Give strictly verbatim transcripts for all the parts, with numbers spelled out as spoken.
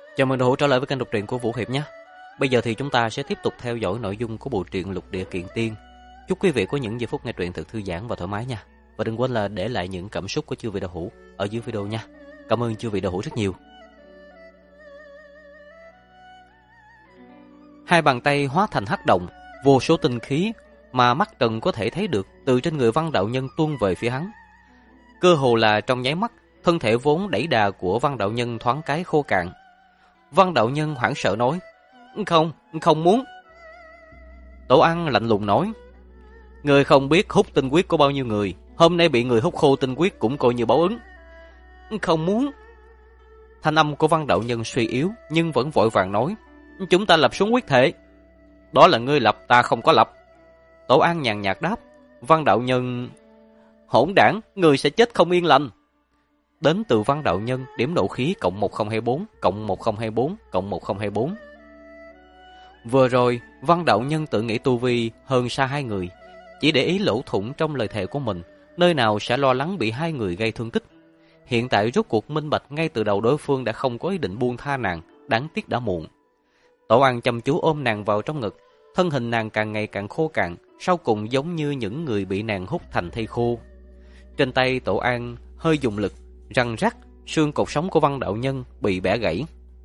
Chào mừng đội hữu trở lại với kênh đọc truyện của Vũ Hiệp nhé. Bây giờ thì chúng ta sẽ tiếp tục theo dõi nội dung của bộ truyện Lục Địa Kiện Tiên. Chúc quý vị có những giây phút nghe truyện thật thư giãn và thoải mái nha. Và đừng quên là để lại những cảm xúc của chư vị đạo hữu ở dưới video nha. Cảm ơn chư vị đạo hữu rất nhiều. Hai bàn tay hóa thành hắc động, vô số tinh khí mà mắt Trần có thể thấy được từ trên người Văn đạo nhân tuôn về phía hắn. Cơ hồ là trong nháy mắt, thân thể vốn đẩy đà của Văn đạo nhân thoáng cái khô cạn. Văn đạo nhân hoảng sợ nói: Không, không muốn. Tổ Ăn lạnh lùng nói: Người không biết hút tinh huyết của bao nhiêu người, hôm nay bị người hút khô tinh huyết cũng coi như báo ứng. Không muốn. Thanh âm của Văn đạo nhân suy yếu nhưng vẫn vội vàng nói: Chúng ta lập xuống quyết thể. Đó là ngươi lập, ta không có lập. Tổ An nhàn nhạt đáp. Văn đạo nhân: Hỗn đảng, người sẽ chết không yên lành. Đến từ Văn đạo nhân điểm nộ khí cộng một không hai bốn, cộng một không hai bốn, cộng một không hai bốn. Vừa rồi, Văn đạo nhân tự nghĩ tu vi hơn xa hai người, chỉ để ý lỗ thủng trong lời thề của mình, nơi nào sẽ lo lắng bị hai người gây thương tích. Hiện tại rốt cuộc minh bạch ngay từ đầu đối phương đã không có ý định buông tha nàng, đáng tiếc đã muộn. Tổ An chăm chú ôm nàng vào trong ngực, thân hình nàng càng ngày càng khô cạn, sau cùng giống như những người bị nàng hút thành thây khô. Trên tay Tổ An hơi dùng lực, răng rắc, xương cột sống của Văn đạo nhân bị bẻ gãy.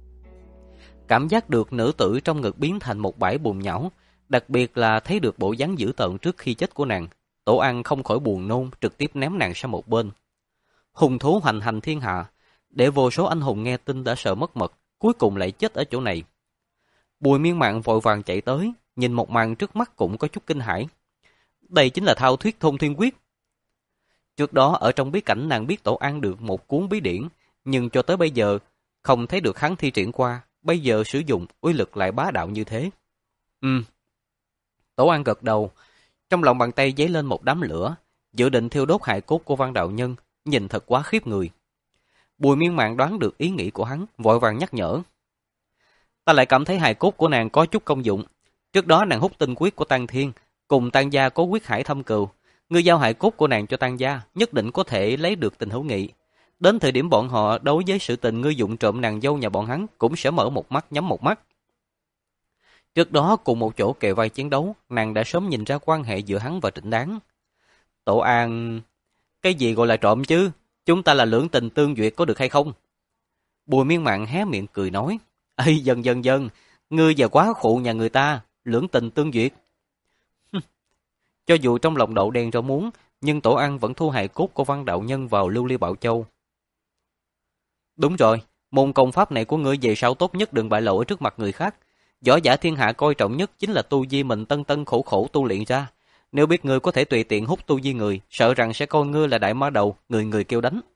Cảm giác được nữ tử trong ngực biến thành một bãi bùn nhão, đặc biệt là thấy được bộ dáng dữ tợn trước khi chết của nàng, Tổ An không khỏi buồn nôn, trực tiếp ném nàng sang một bên. Hùng thú hoành hành thiên hạ, để vô số anh hùng nghe tin đã sợ mất mật, cuối cùng lại chết ở chỗ này. Bùi Miên Mạn vội vàng chạy tới, nhìn một màn trước mắt cũng có chút kinh hãi. Đây chính là thao thuyết thôn thiên quyết. Trước đó ở trong bí cảnh nàng biết Tổ An được một cuốn bí điển, nhưng cho tới bây giờ không thấy được hắn thi triển qua, bây giờ sử dụng uy lực lại bá đạo như thế. Ừm. Tổ An gật đầu, trong lòng bàn tay giấy lên một đám lửa, dự định thiêu đốt hài cốt của Văn đạo nhân, nhìn thật quá khiếp người. Bùi Miên Mạn đoán được ý nghĩ của hắn, vội vàng nhắc nhở. Ta lại cảm thấy hài cốt của nàng có chút công dụng. Trước đó nàng hút tinh huyết của Tăng Thiên, cùng Tăng gia có huyết hải thâm cừu. Ngươi giao hài cốt của nàng cho Tăng gia, nhất định có thể lấy được tình hữu nghị. Đến thời điểm bọn họ đối với sự tình ngươi dụng trộm nàng dâu nhà bọn hắn cũng sẽ mở một mắt nhắm một mắt. Trước đó cùng một chỗ kề vai chiến đấu, nàng đã sớm nhìn ra quan hệ giữa hắn và Trịnh Đáng. Tổ An, cái gì gọi là trộm chứ? Chúng ta là lưỡng tình tương duyệt có được hay không? Bùi Miên Mạn hé miệng cười nói. Ê, dần dần dần, ngươi và quá khụ nhà người ta, lưỡng tình tương duyệt. Cho dù trong lòng đậu đen rau muống, nhưng Tổ An vẫn thu hài cốt của Văn đạo nhân vào lưu ly bảo châu. Đúng rồi, môn công pháp này của ngươi về sau tốt nhất đừng bại lộ ở trước mặt người khác. Võ giả thiên hạ coi trọng nhất chính là tu vi mình tân tân khổ khổ tu luyện ra. Nếu biết ngươi có thể tùy tiện hút tu vi người, sợ rằng sẽ coi ngươi là đại ma đầu, người người kêu đánh.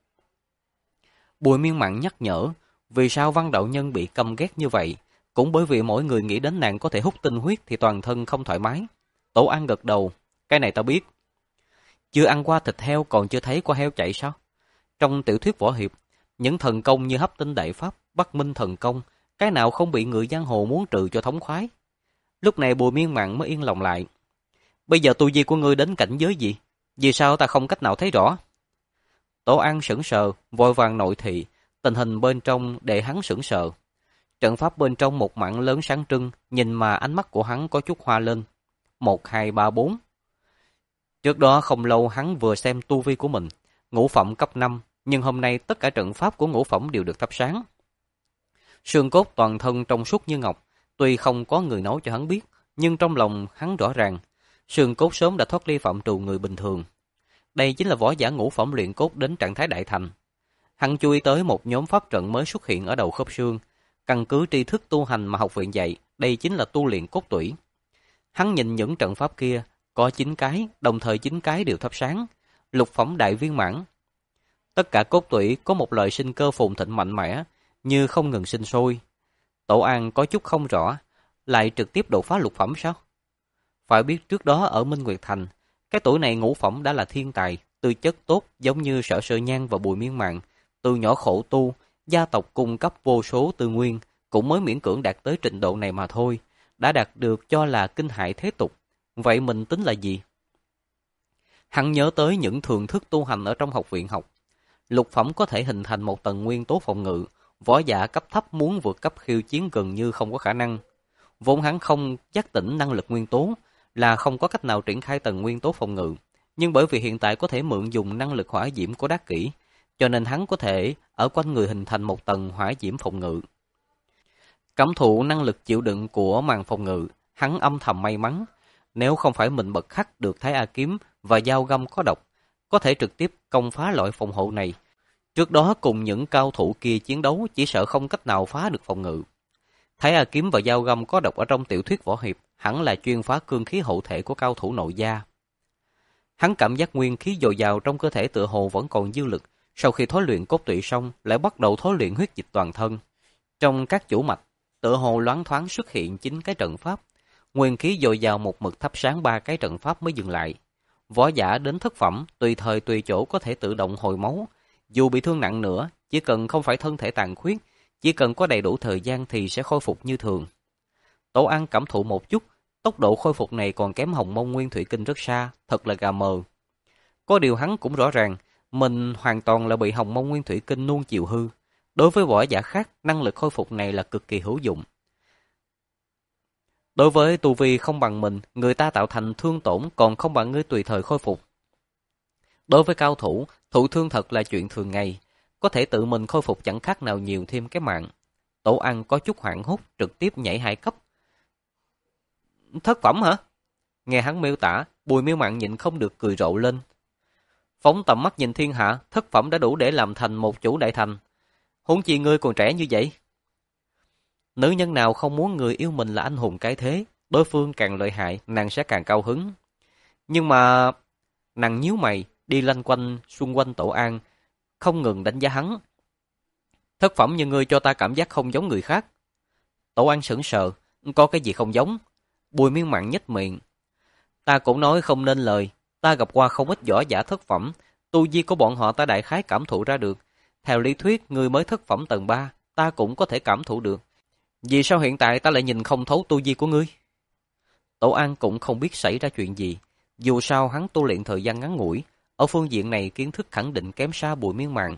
Bùi Miên Mạn nhắc nhở, vì sao Văn đạo nhân bị căm ghét như vậy? Cũng bởi vì mỗi người nghĩ đến nàng có thể hút tinh huyết thì toàn thân không thoải mái. Tổ An gật đầu, cái này tao biết. Chưa ăn qua thịt heo còn chưa thấy qua heo chạy sao? Trong tiểu thuyết võ hiệp, những thần công như hấp tinh đại pháp, Bắc Minh thần công, cái nào không bị người giang hồ muốn trừ cho thống khoái? Lúc này Bùi Miên Mạn mới yên lòng lại. Bây giờ tu vi của ngươi đến cảnh giới gì? Vì sao ta không cách nào thấy rõ? Tổ An sững sờ, vội vàng nội thị, tình hình bên trong để hắn sững sờ. Trận pháp bên trong một mảng lớn sáng trưng, nhìn mà ánh mắt của hắn có chút hoa lên. Một, hai, ba, bốn. Trước đó không lâu hắn vừa xem tu vi của mình, ngũ phẩm cấp năm, nhưng hôm nay tất cả trận pháp của ngũ phẩm đều được thắp sáng. Xương cốt toàn thân trong suốt như ngọc, tuy không có người nói cho hắn biết, nhưng trong lòng hắn rõ ràng, xương cốt sớm đã thoát ly phạm trù người bình thường. Đây chính là võ giả ngũ phẩm luyện cốt đến trạng thái đại thành. Hắn chú ý tới một nhóm pháp trận mới xuất hiện ở đầu khớp xương, căn cứ tri thức tu hành mà học viện dạy, đây chính là tu luyện cốt tủy. Hắn nhìn những trận pháp kia, có chín cái, đồng thời chín cái đều thắp sáng, lục phẩm đại viên mãn. Tất cả cốt tủy có một loại sinh cơ phồn thịnh mạnh mẽ, như không ngừng sinh sôi. Tổ An có chút không rõ, lại trực tiếp đột phá lục phẩm sao? Phải biết trước đó ở Minh Nguyệt Thành, cái tuổi này ngũ phẩm đã là thiên tài, tư chất tốt giống như Sở Sơ Nhan và Bùi Miên Mạn, từ nhỏ khổ tu, gia tộc cung cấp vô số tư nguyên, cũng mới miễn cưỡng đạt tới trình độ này mà thôi, đã đạt được cho là kinh hại thế tục. Vậy mình tính là gì? Hắn nhớ tới những thường thức tu hành ở trong học viện học. Lục phẩm có thể hình thành một tầng nguyên tố phòng ngự, võ giả cấp thấp muốn vượt cấp khiêu chiến gần như không có khả năng. Vốn hắn không giác tỉnh năng lực nguyên tố, là không có cách nào triển khai tầng nguyên tố phòng ngự. Nhưng bởi vì hiện tại có thể mượn dùng năng lực hỏa diễm của Đắc Kỷ, cho nên hắn có thể ở quanh người hình thành một tầng hỏa diễm phòng ngự. Cảm thụ năng lực chịu đựng của màn phòng ngự, hắn âm thầm may mắn. Nếu không phải mình bật khắc được Thái A kiếm và dao găm có độc, có thể trực tiếp công phá loại phòng hộ này. Trước đó cùng những cao thủ kia chiến đấu chỉ sợ không cách nào phá được phòng ngự. Thái A kiếm và dao găm có độc ở trong tiểu thuyết võ hiệp hẳn là chuyên phá cương khí hộ thể của cao thủ nội gia. Hắn cảm giác nguyên khí dồi dào trong cơ thể tựa hồ vẫn còn dư lực, sau khi thối luyện cốt tủy xong lại bắt đầu thối luyện huyết dịch toàn thân. Trong các chủ mạch, tựa hồ loáng thoáng xuất hiện chín cái trận pháp, nguyên khí dồi dào một mực thắp sáng ba cái trận pháp mới dừng lại. Võ giả đến thất phẩm, tùy thời tùy chỗ có thể tự động hồi máu. Dù bị thương nặng nữa, chỉ cần không phải thân thể tàn khuyết, chỉ cần có đầy đủ thời gian thì sẽ khôi phục như thường. Tổ An cảm thụ một chút, tốc độ khôi phục này còn kém Hồng Mông Nguyên Thủy Kinh rất xa, thật là gà mờ. Có điều hắn cũng rõ ràng, mình hoàn toàn là bị Hồng Mông Nguyên Thủy Kinh nuông chiều hư. Đối với võ giả khác, năng lực khôi phục này là cực kỳ hữu dụng. Đối với tu vi không bằng mình, người ta tạo thành thương tổn còn không bằng ngươi tùy thời khôi phục. Đối với cao thủ, thụ thương thật là chuyện thường ngày, có thể tự mình khôi phục chẳng khác nào nhiều thêm cái mạng. Tổ Ăn có chút hoảng hốt, trực tiếp nhảy hai cấp. Thất phẩm hả? Nghe hắn miêu tả, Bùi Miêu Mạn nhịn không được cười rộ lên. Phóng tầm mắt nhìn thiên hạ, thất phẩm đã đủ để làm thành một chủ đại thành. Huống chi ngươi còn trẻ như vậy. Nữ nhân nào không muốn người yêu mình là anh hùng cái thế, đối phương càng lợi hại, nàng sẽ càng cao hứng. Nhưng mà nàng nhíu mày, đi lanh quanh xung quanh Tổ An, không ngừng đánh giá hắn. Thất phẩm như ngươi cho ta cảm giác không giống người khác. Tổ An sững sờ, có cái gì không giống? Bùi Miên Mạn nhếch miệng. Ta cũng nói không nên lời, ta gặp qua không ít võ giả thất phẩm, tu vi của bọn họ ta đại khái cảm thụ ra được. Theo lý thuyết, ngươi mới thất phẩm tầng ba, ta cũng có thể cảm thụ được. Vì sao hiện tại ta lại nhìn không thấu tu vi của ngươi? Tổ An cũng không biết xảy ra chuyện gì. Dù sao hắn tu luyện thời gian ngắn ngủi, ở phương diện này kiến thức khẳng định kém xa Bùi Miên Mạn.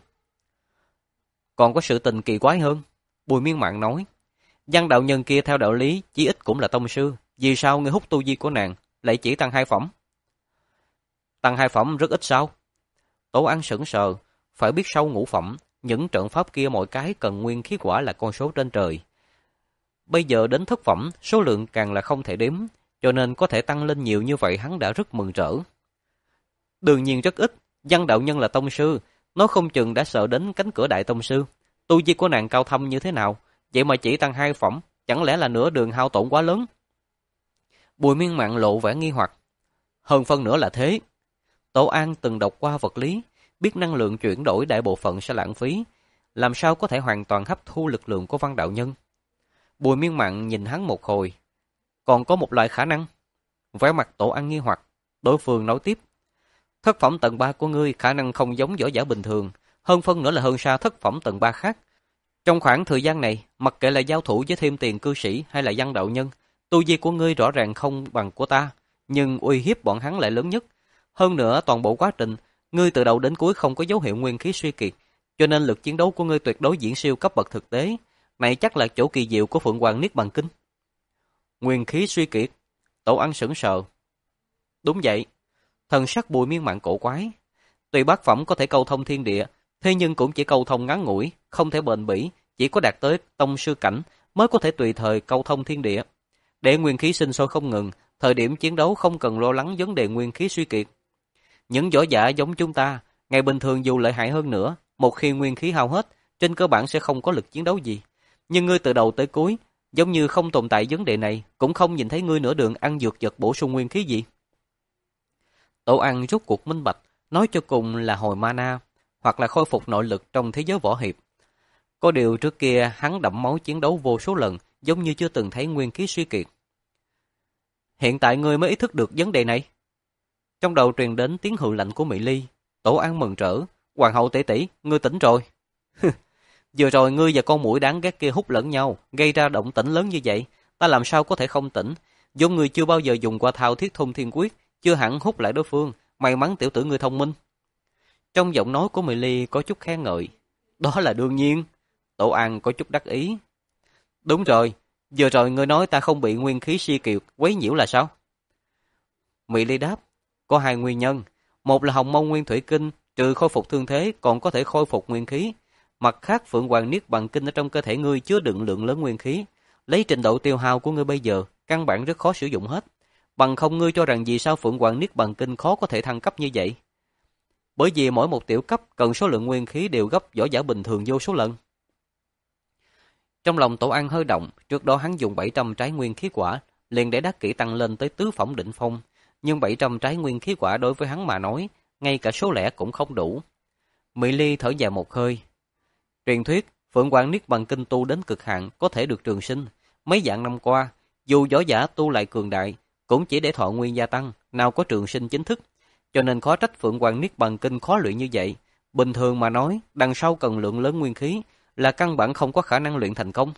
Còn có sự tình kỳ quái hơn. Bùi Miên Mạn nói, Văn đạo nhân kia theo đạo lý chí ít cũng là tông sư, vì sao ngươi hút tu vi của nàng lại chỉ tăng hai phẩm? Tăng hai phẩm rất ít sao? Tổ An sững sờ, phải biết sau ngũ phẩm, những trận pháp kia mọi cái cần nguyên khí quả là con số trên trời. Bây giờ đến thất phẩm, số lượng càng là không thể đếm, cho nên có thể tăng lên nhiều như vậy hắn đã rất mừng rỡ. Đương nhiên rất ít, Văn đạo nhân là tông sư, nó không chừng đã sợ đến cánh cửa đại tông sư. Tu vi của nàng cao thâm như thế nào, vậy mà chỉ tăng hai phẩm, chẳng lẽ là nửa đường hao tổn quá lớn? Bùi Miên Mạn lộ vẻ nghi hoặc. Hơn phân nữa là thế. Tổ An từng đọc qua vật lý, biết năng lượng chuyển đổi đại bộ phận sẽ lãng phí, làm sao có thể hoàn toàn hấp thu lực lượng của Văn đạo nhân? Bùi Miên Mạn nhìn hắn một hồi. Còn có một loại khả năng. Vẻ mặt Tổ An nghi hoặc, đối phương nói tiếp. Thất phẩm tầng ba của ngươi khả năng không giống võ giả bình thường, hơn phân nữa là hơn xa thất phẩm tầng ba khác. Trong khoảng thời gian này, mặc kệ là giao thủ với thêm tiền cư sĩ hay là Văn đạo nhân, tu vi của ngươi rõ ràng không bằng của ta, nhưng uy hiếp bọn hắn lại lớn nhất. Hơn nữa, toàn bộ quá trình, ngươi từ đầu đến cuối không có dấu hiệu nguyên khí suy kiệt, cho nên lực chiến đấu của ngươi tuyệt đối diễn siêu cấp bậc thực tế. Này chắc là chỗ kỳ diệu của Phượng Hoàng Niết Bàn Kinh. Nguyên khí suy kiệt. Tổ Ăn sững sờ. Đúng vậy. Thần sắc Bùi Miên Mạn cổ quái. Tuy bát phẩm có thể câu thông thiên địa, thế nhưng cũng chỉ câu thông ngắn ngủi, không thể bền bỉ, chỉ có đạt tới tông sư cảnh mới có thể tùy thời câu thông thiên địa. Để nguyên khí sinh sôi không ngừng, thời điểm chiến đấu không cần lo lắng vấn đề nguyên khí suy kiệt. Những võ giả giống chúng ta, ngày bình thường dù lợi hại hơn nữa, một khi nguyên khí hao hết, trên cơ bản sẽ không có lực chiến đấu gì. Nhưng ngươi từ đầu tới cuối, giống như không tồn tại vấn đề này, cũng không nhìn thấy ngươi nửa đường ăn dược vật bổ sung nguyên khí gì. Tổ Ăn rút cuộc minh bạch, nói cho cùng là hồi mana, hoặc là khôi phục nội lực trong thế giới võ hiệp. Có điều trước kia hắn đẫm máu chiến đấu vô số lần, giống như chưa từng thấy nguyên khí suy kiệt. Hiện tại ngươi mới ý thức được vấn đề này. Trong đầu truyền đến tiếng hừ lạnh của Mỹ Ly. Tổ An mừng rỡ, Hoàng hậu tỷ tỷ, ngươi tỉnh rồi. Vừa rồi ngươi và con muỗi đáng ghét kia hút lẫn nhau, gây ra động tĩnh lớn như vậy, ta làm sao có thể không tỉnh? Giống ngươi chưa bao giờ dùng qua thao thiết thông thiên quyết, chưa hẳn hút lại đối phương, may mắn tiểu tử ngươi thông minh. Trong giọng nói của Mỹ Ly có chút khen ngợi. Đó là đương nhiên. Tổ An có chút đắc ý. Đúng rồi, vừa rồi ngươi nói ta không bị nguyên khí si kiệt quấy nhiễu là sao? Mỹ Ly đáp, có hai nguyên nhân. Một là Hồng Mông Nguyên Thủy Kinh, trừ khôi phục thương thế còn có thể khôi phục nguyên khí. Mặt khác, Phượng Hoàng Niết Bàn Kinh ở trong cơ thể ngươi chứa đựng lượng lớn nguyên khí. Lấy trình độ tiêu hao của ngươi bây giờ, căn bản rất khó sử dụng hết. Bằng không ngươi cho rằng vì sao Phượng Hoàng Niết Bàn Kinh khó có thể thăng cấp như vậy? Bởi vì mỗi một tiểu cấp cần số lượng nguyên khí đều gấp võ giả bình thường vô số lần. Trong lòng Tổ An hơi động, trước đó hắn dùng bảy trăm trái nguyên khí quả, liền để đắc kỹ tăng lên tới tứ phẩm đỉnh phong. Nhưng bảy trăm trái nguyên khí quả đối với hắn mà nói, ngay cả số lẻ cũng không đủ. Mỹ Ly thở dài một hơi. Truyền thuyết, Phượng Hoàng Niết Bàn Kinh tu đến cực hạn có thể được trường sinh. Mấy vạn năm qua, dù võ giả tu lại cường đại, cũng chỉ để thọ nguyên gia tăng, nào có trường sinh chính thức. Cho nên khó trách Phượng Hoàng Niết Bàn Kinh khó luyện như vậy. Bình thường mà nói, đằng sau cần lượng lớn nguyên khí, là căn bản không có khả năng luyện thành công.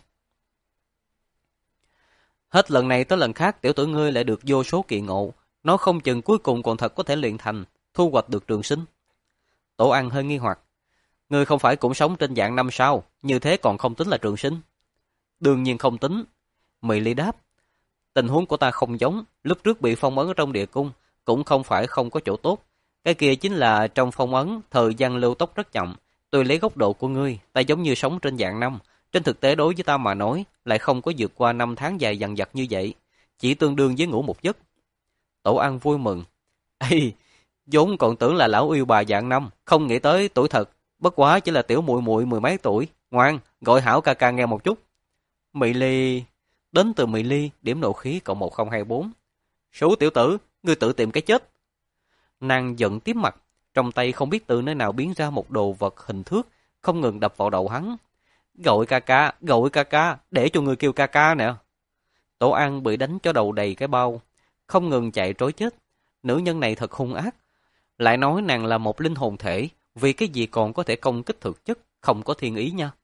Hết lần này tới lần khác, tiểu tử ngươi lại được vô số kỳ ngộ, nó không chừng cuối cùng còn thật có thể luyện thành, thu hoạch được trường sinh. Tổ An hơi nghi hoặc, ngươi không phải cũng sống trên dạng năm sao, như thế còn không tính là trường sinh? Đương nhiên không tính. Mỹ Ly đáp, tình huống của ta không giống, lúc trước bị phong ấn ở trong địa cung, cũng không phải không có chỗ tốt. Cái kia chính là trong phong ấn, thời gian lưu tốc rất chậm. Tôi lấy góc độ của ngươi, ta giống như sống trên dạng năm, trên thực tế đối với ta mà nói, lại không có vượt qua năm tháng dài dằng dặc như vậy, chỉ tương đương với ngủ một giấc. Tổ An vui mừng, ê, vốn còn tưởng là lão yêu bà dạng năm, không nghĩ tới tuổi thật, bất quá chỉ là tiểu muội muội mười mấy tuổi, ngoan, gọi hảo ca ca nghe một chút. Mỹ Ly, đến từ Mỹ Ly, điểm nộ khí cộng một không hai bốn. Số tiểu tử, ngươi tự tìm cái chết. Nàng giận tím mặt, trong tay không biết từ nơi nào biến ra một đồ vật hình thước, không ngừng đập vào đầu hắn. Gọi ca ca, gọi ca ca, để cho người kêu ca ca nè. Tổ An bị đánh cho đầu đầy cái bao, không ngừng chạy trối chết. Nữ nhân này thật hung ác. Lại nói nàng là một linh hồn thể, vì cái gì còn có thể công kích thực chất, không có thiên ý nha.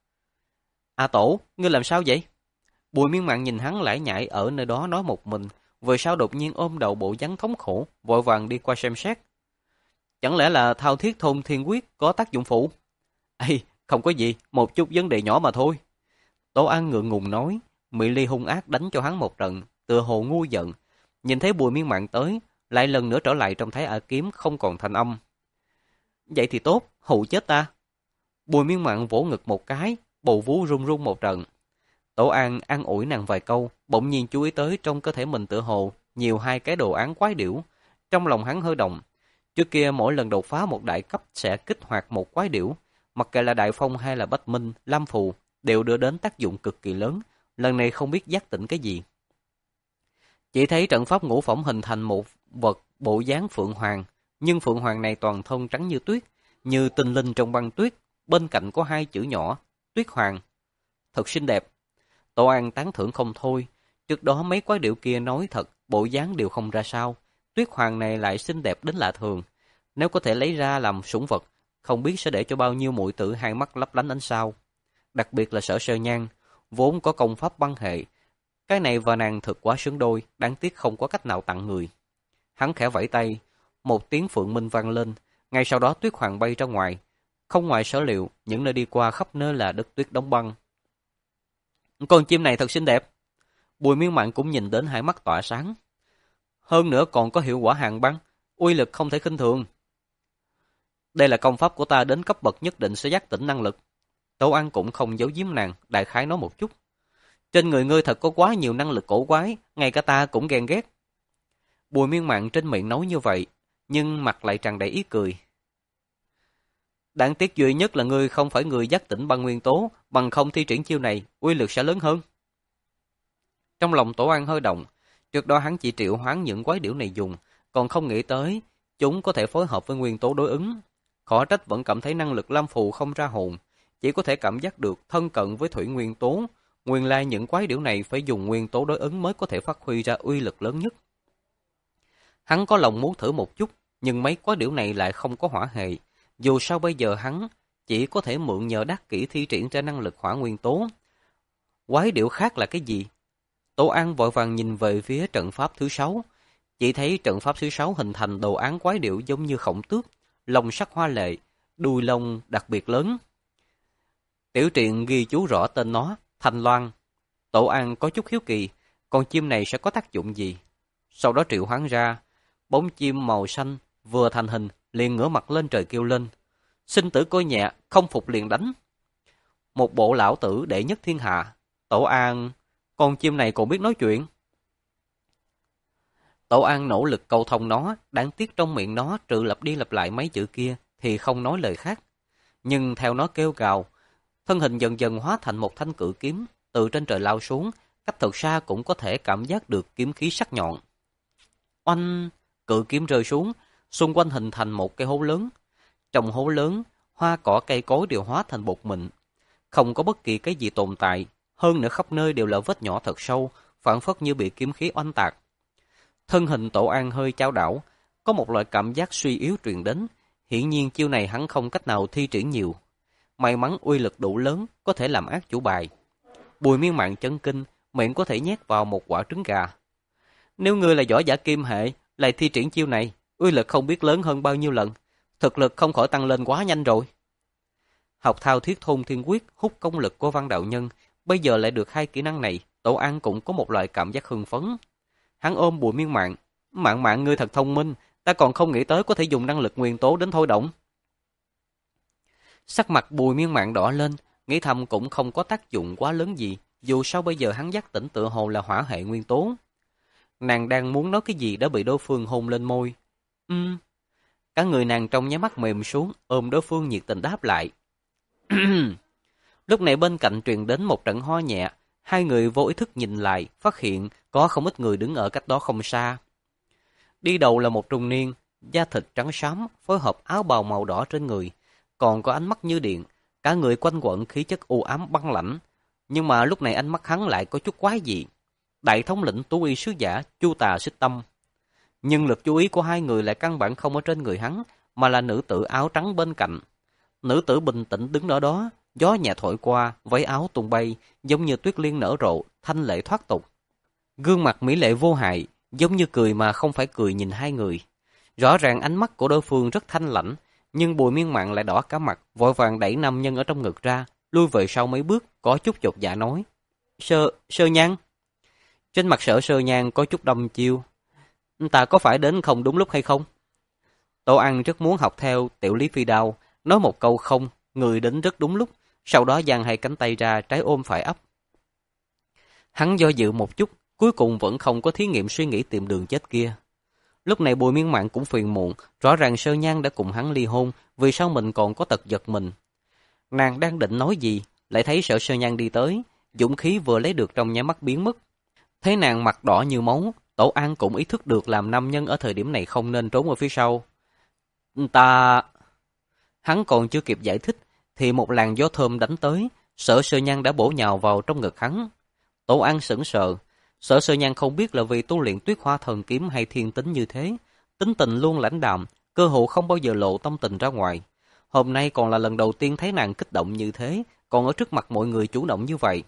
À Tổ, ngươi làm sao vậy? Bùi Miên Mạn nhìn hắn lải nhải ở nơi đó nói một mình, vừa sao đột nhiên ôm đầu bộ dáng thống khổ, vội vàng đi qua xem xét. Chẳng lẽ là thao thiết thôn thiên quyết có tác dụng phụ? Ê, không có gì, một chút vấn đề nhỏ mà thôi. Tổ An ngượng ngùng nói, Mỹ Ly hung ác đánh cho hắn một trận, tựa hồ ngu giận. Nhìn thấy Bùi Miên Mạn tới, lại lần nữa trở lại trong Thái Ả Kiếm không còn thanh âm. Vậy thì tốt, hù chết ta. Bùi Miên Mạn vỗ ngực một cái, bầu vú run run một trận. Tổ An an ủi nàng vài câu, bỗng nhiên chú ý tới trong cơ thể mình tựa hồ nhiều hai cái đồ án quái điểu. Trong lòng hắn hơi động. Trước kia mỗi lần đột phá một đại cấp sẽ kích hoạt một quái điểu, mặc kệ là Đại Phong hay là Bách Minh, Lam Phù đều đưa đến tác dụng cực kỳ lớn. Lần này không biết giác tỉnh cái gì. Chỉ thấy trận pháp ngũ phẩm hình thành một vật bộ dáng phượng hoàng, nhưng phượng hoàng này toàn thân trắng như tuyết, như tinh linh trong băng tuyết, bên cạnh có hai chữ nhỏ, Tuyết Hoàng. Thật xinh đẹp. Tổ An tán thưởng không thôi, trước đó mấy quái điểu kia nói thật, bộ dáng đều không ra sao, Tuyết Hoàng này lại xinh đẹp đến lạ thường. Nếu có thể lấy ra làm sủng vật, không biết sẽ để cho bao nhiêu muội tử hai mắt lấp lánh ánh sao. Đặc biệt là Sở Sơ Nhan, vốn có công pháp băng hệ. Cái này và nàng thực quá xứng đôi, đáng tiếc không có cách nào tặng người. Hắn khẽ vẫy tay, một tiếng phượng minh vang lên, ngay sau đó Tuyết Hoàng bay ra ngoài. Không ngoài sở liệu, những nơi đi qua khắp nơi là đất tuyết đóng băng. Con chim này thật xinh đẹp. Bùi Miên Mạn cũng nhìn đến hai mắt tỏa sáng. Hơn nữa còn có hiệu quả hàng băng, uy lực không thể khinh thường. Đây là công pháp của ta, đến cấp bậc nhất định sẽ giác tỉnh năng lực. Tổ An cũng không giấu giếm nàng, đại khái nói một chút. Trên người ngươi thật có quá nhiều năng lực cổ quái, ngay cả ta cũng ghen ghét. Bùi Miên Mạn trên miệng nói như vậy, nhưng mặt lại tràn đầy ý cười. Đáng tiếc duy nhất là ngươi không phải người giác tỉnh băng nguyên tố, bằng không thi triển chiêu này, uy lực sẽ lớn hơn. Trong lòng Tổ An hơi động, trước đó hắn chỉ triệu hoán những quái điểu này dùng, còn không nghĩ tới chúng có thể phối hợp với nguyên tố đối ứng. Khó trách vẫn cảm thấy năng lực Lam Phù không ra hồn, chỉ có thể cảm giác được thân cận với thủy nguyên tố. Nguyên lai những quái điểu này phải dùng nguyên tố đối ứng mới có thể phát huy ra uy lực lớn nhất. Hắn có lòng muốn thử một chút, nhưng mấy quái điểu này lại không có hỏa hệ. Dù sao bây giờ hắn chỉ có thể mượn nhờ đắc kỹ thi triển ra năng lực hỏa nguyên tố. Quái điểu khác là cái gì? Tổ An vội vàng nhìn về phía trận pháp thứ sáu, chỉ thấy trận pháp thứ sáu hình thành đồ án quái điểu giống như khổng tước, lông sắc hoa lệ, đuôi lông đặc biệt lớn. Tiểu truyện ghi chú rõ tên nó, Thanh Loan. Tổ An có chút hiếu kỳ, con chim này sẽ có tác dụng gì? Sau đó triệu hoán ra, bóng chim màu xanh vừa thành hình liền ngửa mặt lên trời kêu lên. Sinh tử coi nhẹ, không phục liền đánh. Một bộ lão tử đệ nhất thiên hạ. Tổ An, con chim này còn biết nói chuyện. Tổ An nỗ lực câu thông nó, đáng tiếc trong miệng nó trừ lặp đi lặp lại mấy chữ kia thì không nói lời khác. Nhưng theo nó kêu gào, thân hình dần dần hóa thành một thanh cự kiếm, từ trên trời lao xuống, cách thật xa cũng có thể cảm giác được kiếm khí sắc nhọn. Oanh, cự kiếm rơi xuống, xung quanh hình thành một cái hố lớn. Trong hố lớn, hoa cỏ cây cối đều hóa thành bột mịn. Không có bất kỳ cái gì tồn tại, hơn nữa khắp nơi đều là vết nhỏ thật sâu, phảng phất như bị kiếm khí oanh tạc. Thân hình Tổ An hơi chao đảo, có một loại cảm giác suy yếu truyền đến, hiển nhiên chiêu này hắn không cách nào thi triển nhiều. May mắn uy lực đủ lớn, có thể làm ác chủ bài. Bùi Miên Mạn chấn kinh, miệng có thể nhét vào một quả trứng gà. Nếu ngươi là võ giả kim hệ, lại thi triển chiêu này, uy lực không biết lớn hơn bao nhiêu lần, thực lực không khỏi tăng lên quá nhanh rồi. Học thao Thiết Thôn Thiên Quyết hút công lực của Văn đạo nhân, bây giờ lại được hai kỹ năng này, Tổ An cũng có một loại cảm giác hưng phấn. Hắn ôm Bùi Miên Mạn, Mạn Mạn ngươi thật thông minh, ta còn không nghĩ tới có thể dùng năng lực nguyên tố đến thôi động. Sắc mặt Bùi Miên Mạn đỏ lên, nghĩ thầm cũng không có tác dụng quá lớn gì, dù sao bây giờ hắn giác tỉnh tựa hồ là hỏa hệ nguyên tố. Nàng đang muốn nói cái gì đã bị đối phương hôn lên môi. Ừm. Cả người nàng trong nháy mắt mềm xuống, ôm đối phương nhiệt tình đáp lại. Lúc này bên cạnh truyền đến một trận ho nhẹ, hai người vô ý thức nhìn lại, phát hiện có không ít người đứng ở cách đó không xa. Đi đầu là một trung niên, da thịt trắng xám, phối hợp áo bào màu đỏ trên người, còn có ánh mắt như điện, cả người quanh quẩn khí chất u ám băng lãnh. Nhưng mà lúc này ánh mắt hắn lại có chút quái dị. Đại thống lĩnh Tú Y sứ giả Chu Tà Xích Tâm. Nhưng lực chú ý của hai người lại căn bản không ở trên người hắn, mà là nữ tử áo trắng bên cạnh. Nữ tử bình tĩnh đứng ở đó, gió nhẹ thổi qua, váy áo tung bay, giống như tuyết liên nở rộ, thanh lệ thoát tục. Gương mặt mỹ lệ vô hại, giống như cười mà không phải cười nhìn hai người. Rõ ràng ánh mắt của đối phương rất thanh lãnh, nhưng Bùi Miên Mạn lại đỏ cả mặt, vội vàng đẩy nam nhân ở trong ngực ra, lui về sau mấy bước, có chút chột dạ nói. Sơ, sơ nhan. Trên mặt Sở Sơ Nhan có chút đăm chiêu. Ta có phải đến không đúng lúc hay không? Tổ An rất muốn học theo Tiểu Lý Phi Đao, nói một câu không, người đến rất đúng lúc, sau đó giang hai cánh tay ra trái ôm phải ấp. Hắn do dự một chút, cuối cùng vẫn không có thí nghiệm suy nghĩ tìm đường chết kia. Lúc này Bùi Miên Mạn cũng phiền muộn, rõ ràng Sơ Nhan đã cùng hắn ly hôn, vì sao mình còn có tật giật mình. Nàng đang định nói gì, lại thấy Sở Sơ Nhan đi tới, dũng khí vừa lấy được trong nháy mắt biến mất. Thấy nàng mặt đỏ như máu, Tổ An cũng ý thức được làm nam nhân ở thời điểm này không nên trốn ở phía sau. Ta... Hắn còn chưa kịp giải thích, thì một làn gió thơm đánh tới, Sở Sơ Nhan đã bổ nhào vào trong ngực hắn. Tổ An sững sờ, Sở Sơ Nhan không biết là vì tu luyện Tuyết Hoa Thần Kiếm hay thiên tính như thế, tính tình luôn lãnh đạm, cơ hồ không bao giờ lộ tâm tình ra ngoài. Hôm nay còn là lần đầu tiên thấy nàng kích động như thế, còn ở trước mặt mọi người chủ động như vậy.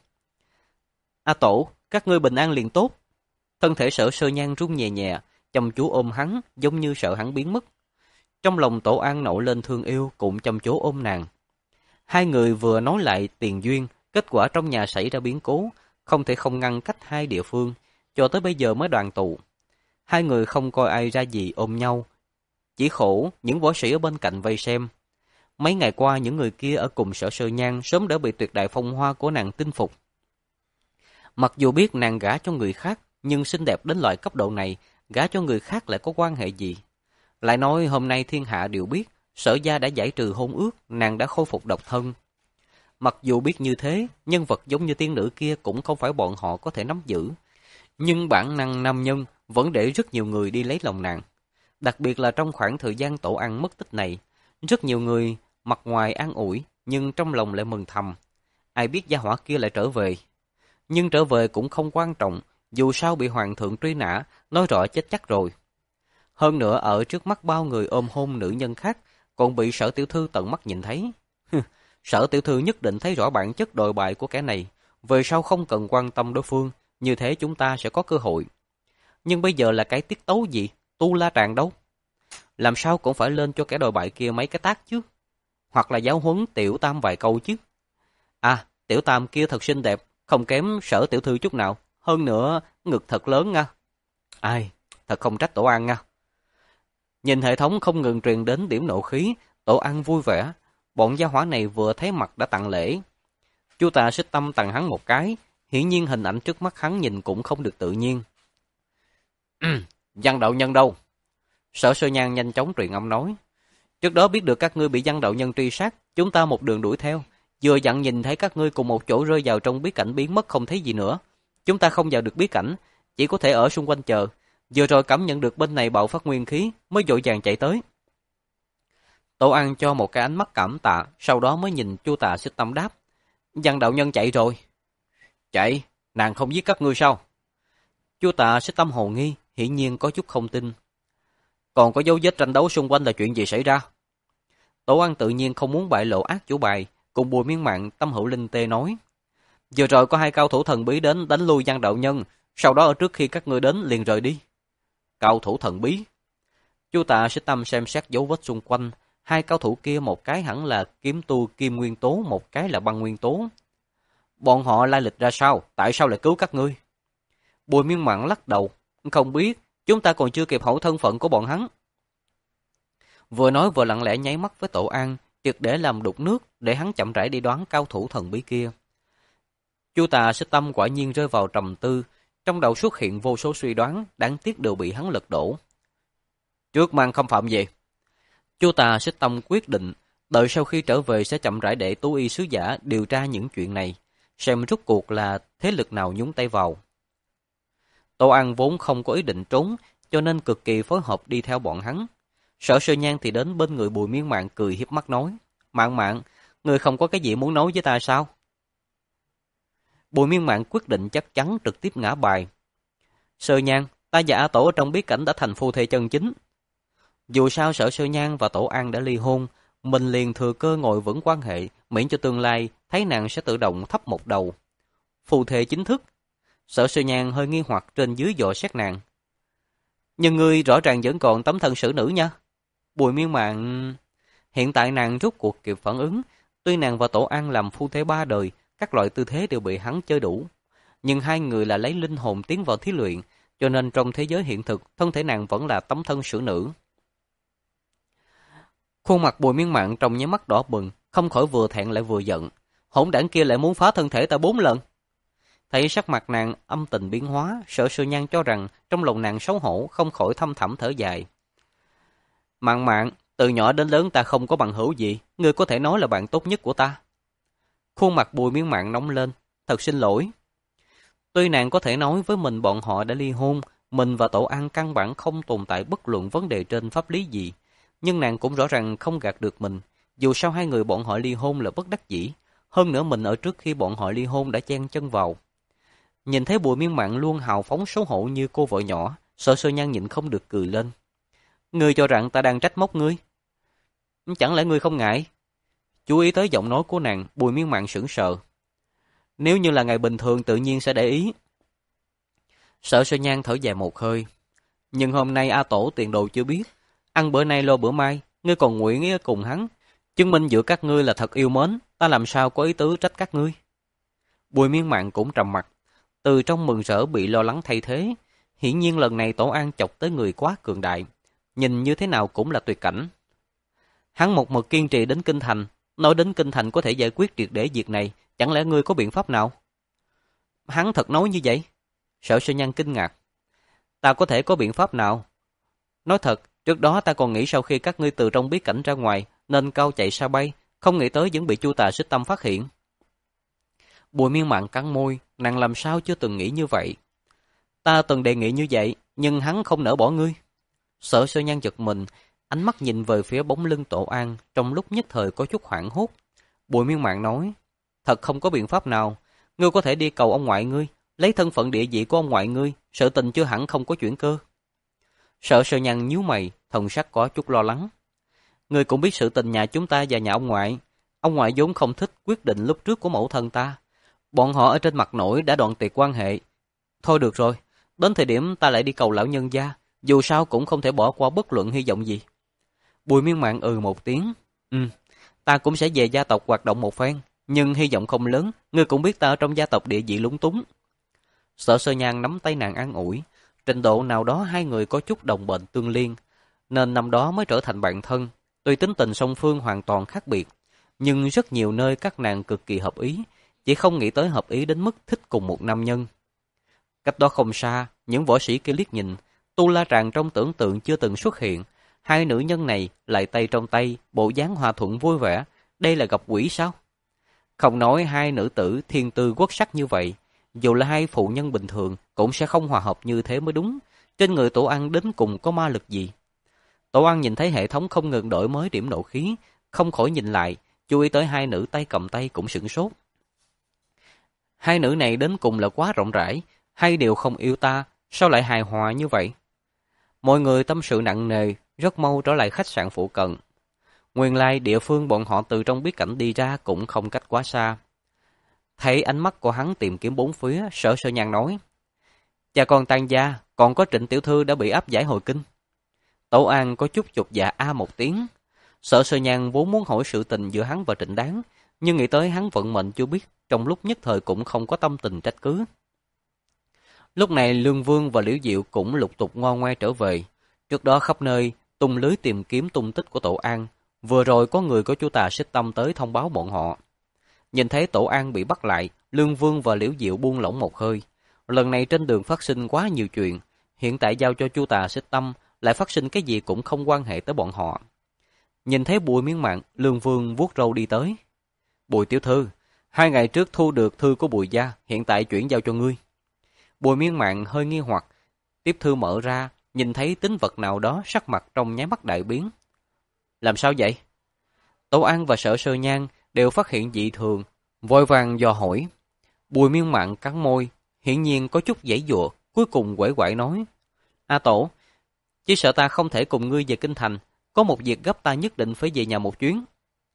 A Tổ, các ngươi bình an liền tốt. Thân thể Sở Sơ Nhan run nhẹ nhẹ, chăm chú ôm hắn, giống như sợ hắn biến mất. Trong lòng Tổ An nổi lên thương yêu, cũng chăm chú ôm nàng. Hai người vừa nói lại tiền duyên, kết quả trong nhà xảy ra biến cố, không thể không ngăn cách hai địa phương, cho tới bây giờ mới đoàn tụ. Hai người không coi ai ra gì ôm nhau, chỉ khổ những võ sĩ ở bên cạnh vây xem. Mấy ngày qua những người kia ở cùng Sở Sơ Nhan sớm đã bị tuyệt đại phong hoa của nàng tinh phục. Mặc dù biết nàng gả cho người khác, nhưng xinh đẹp đến loại cấp độ này, gả cho người khác lại có quan hệ gì? Lại nói hôm nay thiên hạ đều biết, Sở gia đã giải trừ hôn ước, nàng đã khôi phục độc thân. Mặc dù biết như thế, nhân vật giống như tiên nữ kia cũng không phải bọn họ có thể nắm giữ. Nhưng bản năng nam nhân vẫn để rất nhiều người đi lấy lòng nàng. Đặc biệt là trong khoảng thời gian Tổ An mất tích này, rất nhiều người mặt ngoài an ủi, nhưng trong lòng lại mừng thầm. Ai biết gia hỏa kia lại trở về. Nhưng trở về cũng không quan trọng, dù sao bị hoàng thượng truy nã, nói rõ chết chắc rồi. Hơn nữa ở trước mắt bao người ôm hôn nữ nhân khác, còn bị Sở tiểu thư tận mắt nhìn thấy. Sở tiểu thư nhất định thấy rõ bản chất đồi bại của kẻ này, về sau không cần quan tâm đối phương, như thế chúng ta sẽ có cơ hội. Nhưng bây giờ là cái tiết tấu gì, tu la tràng đâu? Làm sao cũng phải lên cho kẻ đồi bại kia mấy cái tác chứ, hoặc là giáo huấn tiểu tam vài câu chứ. À, tiểu tam kia thật xinh đẹp, không kém Sở tiểu thư chút nào. Hơn nữa, ngực thật lớn nha. Ai, thật không trách Tổ An nha. Nhìn hệ thống không ngừng truyền đến điểm nộ khí, Tổ An vui vẻ. Bọn gia hỏa này vừa thấy mặt đã tặng lễ. Chu Tà Xích Tâm tặng hắn một cái, hiển nhiên hình ảnh trước mắt hắn nhìn cũng không được tự nhiên. Văn đạo nhân đâu? Sở Sơ Nhan nhanh chóng truyền âm nói. Trước đó biết được các ngươi bị văn đạo nhân truy sát, chúng ta một đường đuổi theo. Vừa dặn nhìn thấy các ngươi cùng một chỗ rơi vào trong bí cảnh biến mất không thấy gì nữa. Chúng ta không vào được bí cảnh, chỉ có thể ở xung quanh chờ. Vừa rồi cảm nhận được bên này bạo phát nguyên khí, mới vội vàng chạy tới. Tổ An cho một cái ánh mắt cảm tạ, sau đó mới nhìn Chu Tà Xích Tâm đáp. Văn đạo nhân chạy rồi. Chạy? Nàng không giết các ngươi sao? Chu Tà Xích Tâm hồ nghi, hiển nhiên có chút không tin. Còn có dấu vết tranh đấu xung quanh là chuyện gì xảy ra? Tổ An tự nhiên không muốn bại lộ ác chủ bài, cùng Bùi Miên Mạn, Tâm Hữu Linh Tê nói. Vừa rồi có hai cao thủ thần bí đến đánh lui Văn đạo nhân, sau đó ở trước khi các ngươi đến liền rời đi. Cao thủ thần bí? Chu Tà Xích Tâm xem xét dấu vết xung quanh, hai cao thủ kia một cái hẳn là kiếm tu kim nguyên tố, một cái là băng nguyên tố. Bọn họ lai lịch ra sao? Tại sao lại cứu các ngươi? Bùi Miên Mạn lắc đầu. Không biết, chúng ta còn chưa kịp hỏi thân phận của bọn hắn. Vừa nói vừa lặng lẽ nháy mắt với Tổ An, triệt để làm đục nước để hắn chậm rãi đi đoán cao thủ thần bí kia. Chu Tà Xích Tâm quả nhiên rơi vào trầm tư, trong đầu xuất hiện vô số suy đoán, đáng tiếc đều bị hắn lật đổ. Trước mang không phạm gì? Chu Tà Xích Tâm quyết định, đợi sau khi trở về sẽ chậm rãi để Tú Y sứ giả điều tra những chuyện này, xem rốt cuộc là thế lực nào nhúng tay vào. Tô An vốn không có ý định trốn, cho nên cực kỳ phối hợp đi theo bọn hắn. Sở Sơ Nhan thì đến bên người Bùi Miên Mạn cười hiếp mắt nói, Mạn Mạn, người không có cái gì muốn nói với ta sao? Bùi Miên Mạn quyết định chắc chắn trực tiếp ngã bài. Sơ Nhan, ta và A Tổ ở trong bí cảnh đã thành phu thê chân chính. Dù sao Sở Sơ Nhan và Tổ An đã ly hôn, mình liền thừa cơ ngồi vững quan hệ, miễn cho tương lai thấy nàng sẽ tự động thấp một đầu. Phu thê chính thức. Sở Sơ Nhan hơi nghi hoặc trên dưới dò xét nàng. Nhưng ngươi rõ ràng vẫn còn tấm thân xử nữ nha. Bùi Miên Mạn... Hiện tại nàng rút cuộc kịp phản ứng. Tuy nàng và Tổ An làm phu thế ba đời, các loại tư thế đều bị hắn chơi đủ. Nhưng hai người là lấy linh hồn tiến vào thí luyện, cho nên trong thế giới hiện thực, thân thể nàng vẫn là tấm thân xử nữ. Khuôn mặt Bùi Miên Mạn trong nháy mắt đỏ bừng, không khỏi vừa thẹn lại vừa giận. Hỗn đảng kia lại muốn phá thân thể ta bốn lần. Thấy sắc mặt nàng âm tình biến hóa, Sở Sơ Nhan cho rằng trong lòng nàng xấu hổ, không khỏi thâm thẳm thở dài. Mạn Mạn, từ nhỏ đến lớn ta không có bằng hữu gì, ngươi có thể nói là bạn tốt nhất của ta. Khuôn mặt Bùi Miên Mạn nóng lên, thật xin lỗi. Tuy nàng có thể nói với mình bọn họ đã ly hôn, mình và Tổ An căn bản không tồn tại bất luận vấn đề trên pháp lý gì, nhưng nàng cũng rõ ràng không gạt được mình, dù sao hai người bọn họ ly hôn là bất đắc dĩ, hơn nữa mình ở trước khi bọn họ ly hôn đã chen chân vào. Nhìn thấy Bùi Miên Mạn luôn hào phóng xấu hổ như cô vợ nhỏ, Sở Sơ Nhan nhịn không được cười lên. Ngươi cho rằng ta đang trách móc ngươi? Chẳng lẽ ngươi không ngại? Chú ý tới giọng nói của nàng, Bùi Miên Mạn sững sờ. Nếu như là ngày bình thường tự nhiên sẽ để ý. Sở Sơ Nhan thở dài một hơi. Nhưng hôm nay A Tổ tiền đồ chưa biết. Ăn bữa nay lo bữa mai, ngươi còn nguyện ý cùng hắn. Chứng minh giữa các ngươi là thật yêu mến, ta làm sao có ý tứ trách các ngươi. Bùi Miên Mạn cũng trầm mặt. Từ trong mừng rỡ bị lo lắng thay thế. Hiển nhiên lần này Tổ An chọc tới người quá cường đại. Nhìn như thế nào cũng là tuyệt cảnh. Hắn một mực kiên trì đến Kinh Thành. Nói đến Kinh Thành có thể giải quyết triệt để việc này. Chẳng lẽ ngươi có biện pháp nào? Hắn thật nói như vậy? Sở Sơ Nhan kinh ngạc. Ta có thể có biện pháp nào? Nói thật, trước đó ta còn nghĩ sau khi các ngươi từ trong bí cảnh ra ngoài, nên cao chạy xa bay, không nghĩ tới vẫn bị Chu Tà Xích Tâm phát hiện. Bùi Miên Mạn cắn môi, nàng làm sao chưa từng nghĩ như vậy. Ta từng đề nghị như vậy, nhưng hắn không nỡ bỏ ngươi. Sở Sơ Nhan giật mình, ánh mắt nhìn về phía bóng lưng Tổ An, trong lúc nhất thời có chút hoảng hốt. Bùi Miên Mạn nói, thật không có biện pháp nào, ngươi có thể đi cầu ông ngoại ngươi, lấy thân phận địa vị của ông ngoại ngươi, sự tình chưa hẳn không có chuyển cơ. Sở Sơ Nhan nhíu mày, thần sắc có chút lo lắng. Ngươi cũng biết sự tình nhà chúng ta và nhà ông ngoại. Ông ngoại vốn không thích quyết định lúc trước của mẫu thân ta. Bọn họ ở trên mặt nổi đã đoạn tuyệt quan hệ. Thôi được rồi, đến thời điểm ta lại đi cầu lão nhân gia, dù sao cũng không thể bỏ qua bất luận hy vọng gì. Bùi Miên Mạn ừ một tiếng. Ừ, ta cũng sẽ về gia tộc hoạt động một phen, Nhưng hy vọng không lớn, ngươi cũng biết ta ở trong gia tộc địa vị lúng túng. Sở Sơ Nhan nắm tay nàng an ủi, trình độ nào đó hai người có chút đồng bệnh tương liên, nên năm đó mới trở thành bạn thân. Tuy tính tình song phương hoàn toàn khác biệt, nhưng rất nhiều nơi các nàng cực kỳ hợp ý, chỉ không nghĩ tới hợp ý đến mức thích cùng một nam nhân. Cách đó không xa, những võ sĩ kia liếc nhìn, Tu La Tràng trong tưởng tượng chưa từng xuất hiện, hai nữ nhân này lại tay trong tay, bộ dáng hòa thuận vui vẻ, đây là gặp quỷ sao? Không nói hai nữ tử thiên tư quốc sắc như vậy, dù là hai phụ nhân bình thường cũng sẽ không hòa hợp như thế mới đúng. Trên người Tổ Ăn đến cùng có ma lực gì? Tổ Ăn nhìn thấy hệ thống không ngừng đổi mới điểm nộ khí, không khỏi nhìn lại, chú ý tới hai nữ tay cầm tay cũng sửng sốt. Hai nữ này đến cùng là quá rộng rãi, hay đều không yêu ta, sao lại hài hòa như vậy? Mọi người tâm sự nặng nề, rất mau trở lại khách sạn phụ cận. Nguyên lai địa phương bọn họ từ trong bí cảnh đi ra cũng không cách quá xa. Thấy ánh mắt của hắn tìm kiếm bốn phía, Sở Sơ Nhan nói, cha con tan gia, còn có Trịnh tiểu thư đã bị áp giải hồi kinh. Tổ An có chút chột dạ a một tiếng. Sở Sơ Nhan vốn muốn hỏi sự tình giữa hắn và Trịnh Đáng, nhưng nghĩ tới hắn vận mệnh chưa biết, trong lúc nhất thời cũng không có tâm tình trách cứ. Lúc này Lương Vương và Liễu Diệu cũng lục tục ngoan ngoe trở về. Trước đó khắp nơi tung lưới tìm kiếm tung tích của Tổ An. Vừa rồi có người của Chu Tà Xích Tâm tới thông báo bọn họ. Nhìn thấy Tổ An bị bắt lại, Lương Vương và Liễu Diệu buông lỏng một hơi. Lần này trên đường phát sinh quá nhiều chuyện, hiện tại giao cho Chu Tà Xích Tâm lại phát sinh cái gì cũng không quan hệ tới bọn họ. Nhìn thấy Bùi Miên Mạn, Lương Vương vuốt râu đi tới. Bùi tiểu thư, hai ngày trước thu được thư của Bùi gia, hiện tại chuyển giao cho ngươi. Bùi Miên Mạn hơi nghi hoặc, tiếp thư mở ra, nhìn thấy tín vật nào đó, sắc mặt trong nháy mắt đại biến. Làm sao vậy? Tổ An và Sở Sơ Nhan đều phát hiện dị thường, vội vàng dò hỏi. Bùi Miên Mạn cắn môi, hiển nhiên có chút giãy giụa, cuối cùng quẩy quải nói: A Tổ, chỉ sợ ta không thể cùng ngươi về kinh thành, có một việc gấp ta nhất định phải về nhà một chuyến.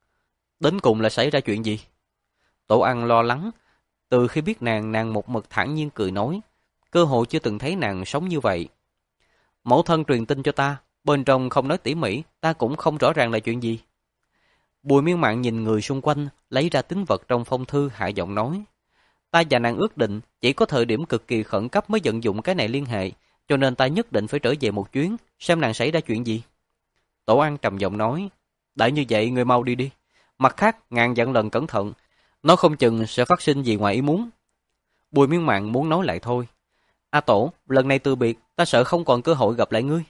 Đến cùng là xảy ra chuyện gì? Tổ An lo lắng, từ khi biết nàng, nàng một mực thản nhiên cười nói, cơ hội chưa từng thấy nàng sống như vậy. Mẫu thân truyền tin cho ta, bên trong không nói tỉ mỉ, ta cũng không rõ ràng là chuyện gì. Bùi Miên Mạn nhìn người xung quanh, lấy ra tín vật trong phong thư, hạ giọng nói, ta và nàng ước định, chỉ có thời điểm cực kỳ khẩn cấp mới vận dụng cái này liên hệ, cho nên ta nhất định phải trở về một chuyến, xem nàng xảy ra chuyện gì. Tổ An trầm giọng nói, đã như vậy người mau đi đi, mặt khác ngàn dặn lần cẩn thận, nó không chừng sẽ phát sinh gì ngoài ý muốn. Bùi Miên Mạn muốn nói lại thôi. A Tổ, lần này từ biệt, ta sợ không còn cơ hội gặp lại ngươi.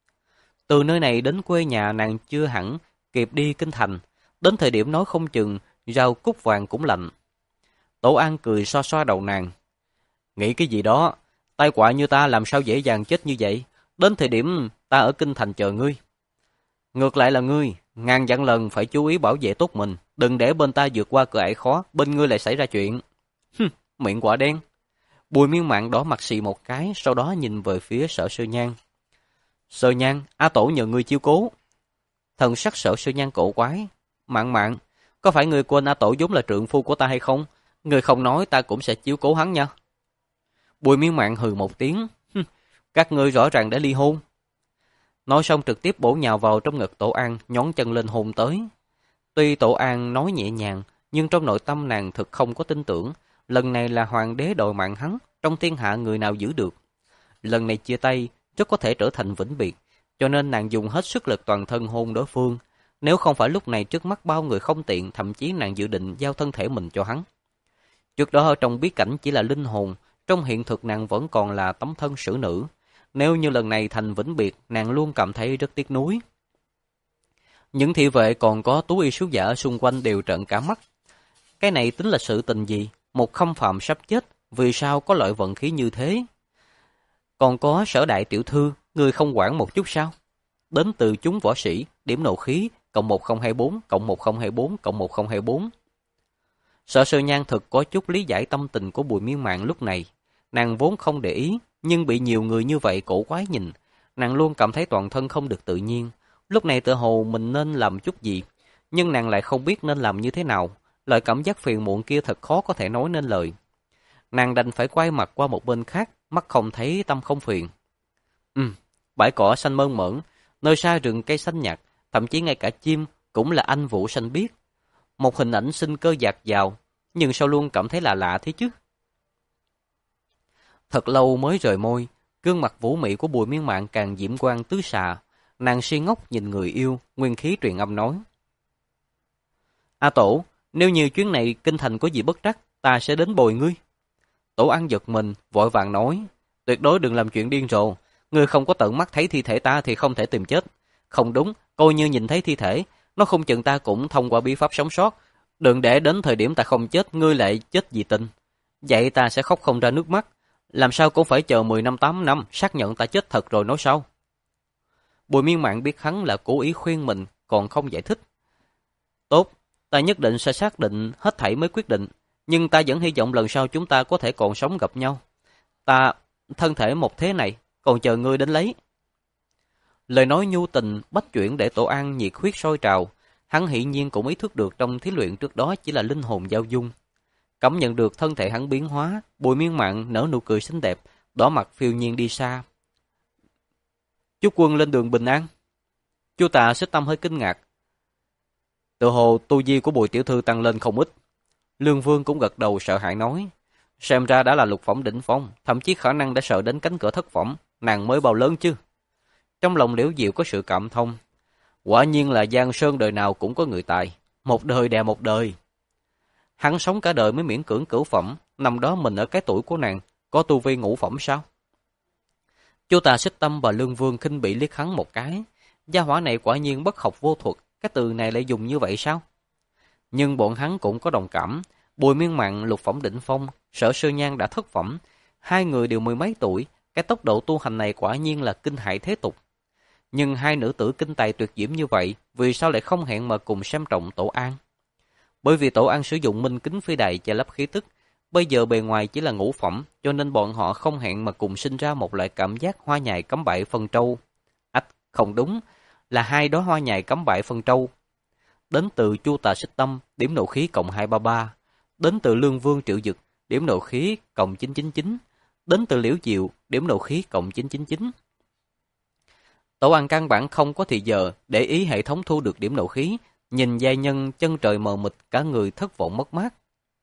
Từ nơi này đến quê nhà nàng chưa hẳn kịp đi kinh thành, đến thời điểm nói không chừng rau cúc vàng cũng lạnh. Tổ An cười xoa xoa đầu nàng. Nghĩ cái gì đó, tai họa như ta làm sao dễ dàng chết như vậy, đến thời điểm ta ở kinh thành chờ ngươi. Ngược lại là ngươi, ngàn dặn lần phải chú ý bảo vệ tốt mình, đừng để bên ta vượt qua cửa ải khó, bên ngươi lại xảy ra chuyện. Hừm, miệng quả đen. Bùi Miên Mạn đỏ mặt xì một cái, sau đó nhìn về phía Sở Sơ Nhan. Sơ Nhan, A Tổ nhờ ngươi chiếu cố. Thần sắc Sở Sơ Nhan cổ quái. Mạn Mạn, có phải ngươi quên A Tổ vốn là trượng phu của ta hay không? Ngươi không nói ta cũng sẽ chiếu cố hắn nha. Bùi Miên Mạn hừ một tiếng. Các ngươi rõ ràng đã ly hôn. Nói xong trực tiếp bổ nhào vào trong ngực Tổ An, nhón chân lên hôn tới. Tuy Tổ An nói nhẹ nhàng, nhưng trong nội tâm nàng thực không có tin tưởng. Lần này là hoàng đế đòi mạng hắn, trong thiên hạ người nào giữ được. Lần này chia tay, rất có thể trở thành vĩnh biệt, cho nên nàng dùng hết sức lực toàn thân hôn đối phương. Nếu không phải lúc này trước mắt bao người không tiện, thậm chí nàng dự định giao thân thể mình cho hắn. Trước đó ở trong bí cảnh chỉ là linh hồn, trong hiện thực nàng vẫn còn là tấm thân xử nữ. Nếu như lần này thành vĩnh biệt, nàng luôn cảm thấy rất tiếc nuối. Những thị vệ còn có tú y sứ giả ở xung quanh đều trợn cả mắt. Cái này tính là sự tình gì? Một khâm phạm sắp chết, vì sao có loại vận khí như thế? Còn có Sở đại tiểu thư, người không quản một chút sao? Đến từ chúng võ sĩ, điểm nộ khí, cộng một không hai bốn, cộng một không hai bốn, cộng một không hai bốn. Sở Sơ Nhan thực có chút lý giải tâm tình của Bùi Miên Mạn lúc này. Nàng vốn không để ý, nhưng bị nhiều người như vậy cổ quái nhìn. Nàng luôn cảm thấy toàn thân không được tự nhiên. Lúc này tự hồ mình nên làm chút gì, nhưng nàng lại không biết nên làm như thế nào. Loại cảm giác phiền muộn kia thật khó có thể nói nên lời. Nàng đành phải quay mặt qua một bên khác, mắt không thấy tâm không phiền. Ừ, bãi cỏ xanh mơn mởn, nơi xa rừng cây xanh nhạt, thậm chí ngay cả chim cũng là anh vũ xanh biếc. Một hình ảnh sinh cơ dạt dào, nhưng sao luôn cảm thấy lạ lạ thế chứ? Thật lâu mới rời môi, gương mặt vũ mị của Bùi Miên Mạn càng diễm quang tứ xạ. Nàng si ngốc nhìn người yêu, nguyên khí truyền âm nói. A Tổ, nếu như chuyến này kinh thành có gì bất trắc, ta sẽ đến bồi ngươi. Tổ An giật mình, vội vàng nói. Tuyệt đối đừng làm chuyện điên rồ. Ngươi không có tận mắt thấy thi thể ta thì không thể tìm chết. Không đúng, coi như nhìn thấy thi thể, nó không chừng ta cũng thông qua bí pháp sống sót. Đừng để đến thời điểm ta không chết, ngươi lại chết vì tình. Vậy ta sẽ khóc không ra nước mắt. Làm sao cũng phải chờ mười năm tám năm, xác nhận ta chết thật rồi nói sau. Bùi Miên Mạn biết hắn là cố ý khuyên mình, còn không giải thích. Tốt, ta nhất định sẽ xác định hết thảy mới quyết định, nhưng ta vẫn hy vọng lần sau chúng ta có thể còn sống gặp nhau. Ta, thân thể một thế này, còn chờ ngươi đến lấy. Lời nói nhu tình, bách chuyển để Tổ An nhiệt huyết sôi trào. Hắn hiển nhiên cũng ý thức được trong thí luyện trước đó chỉ là linh hồn giao dung. Cảm nhận được thân thể hắn biến hóa, Bùi Miên Mạn nở nụ cười xinh đẹp, đỏ mặt phiêu nhiên đi xa. Chúc quân lên đường bình an. Chu Tạ Xích Tâm hơi kinh ngạc. Tự hồ tu vi của Bùi tiểu thư tăng lên không ít. Lương Vương cũng gật đầu sợ hãi nói. Xem ra đã là lục phẩm đỉnh phong, thậm chí khả năng đã sợ đến cánh cửa thất phẩm, nàng mới bao lớn chứ. Trong lòng Liễu Diệu có sự cảm thông. Quả nhiên là Giang Sơn đời nào cũng có người tài, một đời đè một đời. Hắn sống cả đời mới miễn cưỡng cửu phẩm, năm đó mình ở cái tuổi của nàng, có tu vi ngũ phẩm sao? Chu Tà Xích Tâm và Lương Vương khinh bỉ liếc hắn một cái. Gia hỏa này quả nhiên bất học vô thuật, cái từ này lại dùng như vậy sao? Nhưng bọn hắn cũng có đồng cảm. Bùi Miên Mạn lục phẩm đỉnh phong, Sở Sư Nhan đã thất phẩm. Hai người đều mười mấy tuổi, cái tốc độ tu hành này quả nhiên là kinh hãi thế tục. Nhưng hai nữ tử kinh tài tuyệt diễm như vậy, vì sao lại không hẹn mà cùng xem trọng Tổ An? Bởi vì Tổ An sử dụng minh kính phi đài che lấp khí tức, bây giờ bề ngoài chỉ là ngũ phẩm, cho nên bọn họ không hẹn mà cùng sinh ra một loại cảm giác hoa nhài cắm bại phân trâu. Ách, không đúng, là hai đóa hoa nhài cắm bại phân trâu. Đến từ Chu Tà Xích Tâm, điểm nộ khí cộng hai trăm ba mươi ba. Đến từ Lương Vương Triệu Dực, điểm nộ khí cộng chín trăm chín mươi chín. Đến từ Liễu Diệu, điểm nộ khí cộng chín trăm chín mươi chín. Tổ An căn bản không có thì giờ để ý hệ thống thu được điểm nộ khí, nhìn giai nhân chân trời mờ mịt, cả người thất vọng mất mát.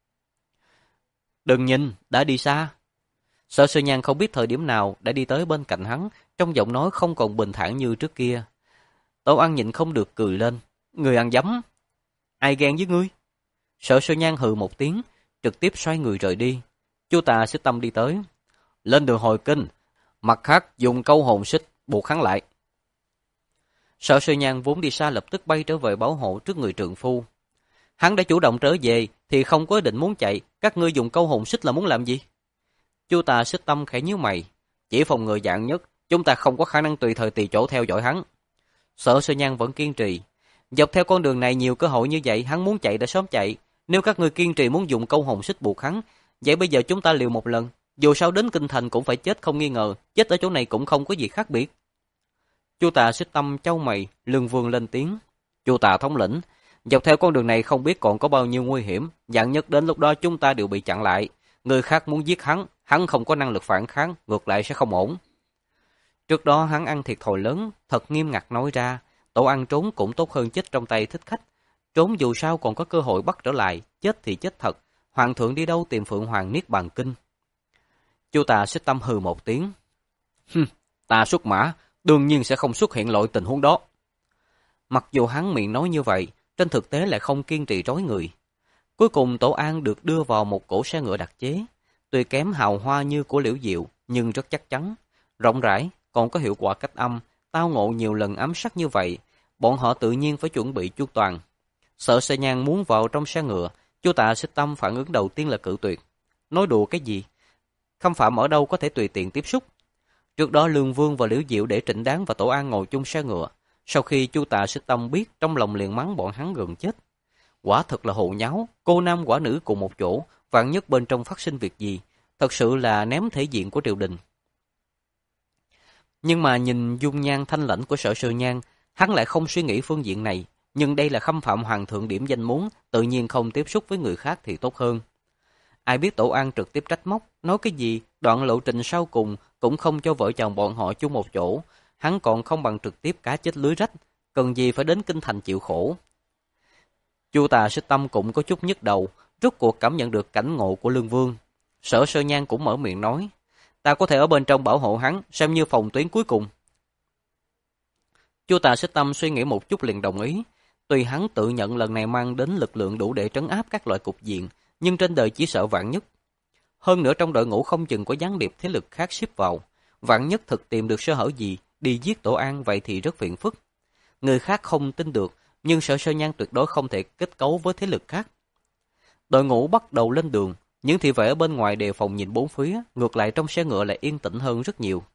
Đừng nhìn, đã đi xa. Sở Sư Nhan không biết thời điểm nào đã đi tới bên cạnh hắn, trong giọng nói không còn bình thản như trước kia. Tổ An nhịn không được cười lên. Người ăn dấm. Ai ghen với ngươi? Sở Sư Nhan hừ một tiếng, trực tiếp xoay người rời đi. Chu Tà Xích Tâm đi tới. Lên đường hồi kinh, mặt khác dùng câu hồn xích buộc hắn lại. Sở Sư Nhan vốn đi xa lập tức bay trở về bảo hộ trước người trượng phu. Hắn đã chủ động trở về thì không có ý định muốn chạy, các ngươi dùng câu hồn xích là muốn làm gì? Chu Tà Xích Tâm khẽ nhíu mày, chỉ phòng ngừa dạng nhất, chúng ta không có khả năng tùy thời tùy chỗ theo dõi hắn. Sở Sư Nhan vẫn kiên trì, dọc theo con đường này nhiều cơ hội như vậy, hắn muốn chạy đã sớm chạy. Nếu các ngươi kiên trì muốn dùng câu hồn xích buộc hắn, vậy bây giờ chúng ta liều một lần, dù sao đến kinh thành cũng phải chết không nghi ngờ, chết ở chỗ này cũng không có gì khác biệt. Chu Tà Xích Tâm chau mày, Lương Vương lên tiếng. Chu Tà thống lĩnh, dọc theo con đường này không biết còn có bao nhiêu nguy hiểm, dạng nhất đến lúc đó chúng ta đều bị chặn lại. Người khác muốn giết hắn, hắn không có năng lực phản kháng, ngược lại sẽ không ổn. Trước đó hắn ăn thiệt thòi lớn, thật nghiêm ngặt nói ra, Tổ An trốn cũng tốt hơn chết trong tay thích khách. Trốn dù sao còn có cơ hội bắt trở lại, chết thì chết thật. Hoàng thượng đi đâu tìm Phượng Hoàng Niết Bàn Kinh? Chu Tà Xích Tâm hừ một tiếng. Hừm, ta xuất mã, đương nhiên sẽ không xuất hiện loại tình huống đó. Mặc dù hắn miệng nói như vậy, trên thực tế lại không kiên trì trói người. Cuối cùng Tổ An được đưa vào một cỗ xe ngựa đặc chế, tuy kém hào hoa như của Liễu Diệu, nhưng rất chắc chắn, rộng rãi, còn có hiệu quả cách âm, tao ngộ nhiều lần ám sát như vậy, bọn họ tự nhiên phải chuẩn bị chu toàn. Sở Sư Nhan muốn vào trong xe ngựa, Chu Tà Xích Tâm phản ứng đầu tiên là cự tuyệt. Nói đùa cái gì? Khâm phạm ở đâu có thể tùy tiện tiếp xúc. Trước đó Lương Vương và Liễu Diệu để Trịnh Đáng và Tổ An ngồi chung xe ngựa. Sau khi Chu Tà Xích Tâm biết, trong lòng liền mắng bọn hắn gần chết. Quả thật là hồ nháo, cô nam quả nữ cùng một chỗ, vạn nhất bên trong phát sinh việc gì, thật sự là ném thể diện của triều đình. Nhưng mà nhìn dung nhan thanh lãnh của Sở Sư Nhan, hắn lại không suy nghĩ phương diện này, nhưng đây là khâm phạm hoàng thượng điểm danh muốn, tự nhiên không tiếp xúc với người khác thì tốt hơn. Ai biết Tổ An trực tiếp trách móc, nói cái gì, đoạn lộ trình sau cùng cũng không cho vợ chồng bọn họ chung một chỗ, hắn còn không bằng trực tiếp cá chết lưới rách, cần gì phải đến kinh thành chịu khổ. Chu Tà Xích Tâm cũng có chút nhức đầu, rốt cuộc cảm nhận được cảnh ngộ của Lương Vương. Sở Sơ Nhan cũng mở miệng nói, ta có thể ở bên trong bảo hộ hắn, xem như phòng tuyến cuối cùng. Chu Tà Xích Tâm suy nghĩ một chút liền đồng ý. Tuy hắn tự nhận lần này mang đến lực lượng đủ để trấn áp các loại cục diện, nhưng trên đời chỉ sợ vạn nhất. Hơn nữa trong đội ngũ không chừng có gián điệp thế lực khác ship vào. Vạn nhất thực tìm được sơ hở gì, đi giết Tổ An vậy thì rất phiền phức. Người khác không tin được, nhưng Sở Sơ Nhan tuyệt đối không thể kết cấu với thế lực khác. Đội ngũ bắt đầu lên đường, những thị vệ ở bên ngoài đề phòng nhìn bốn phía, ngược lại trong xe ngựa lại yên tĩnh hơn rất nhiều.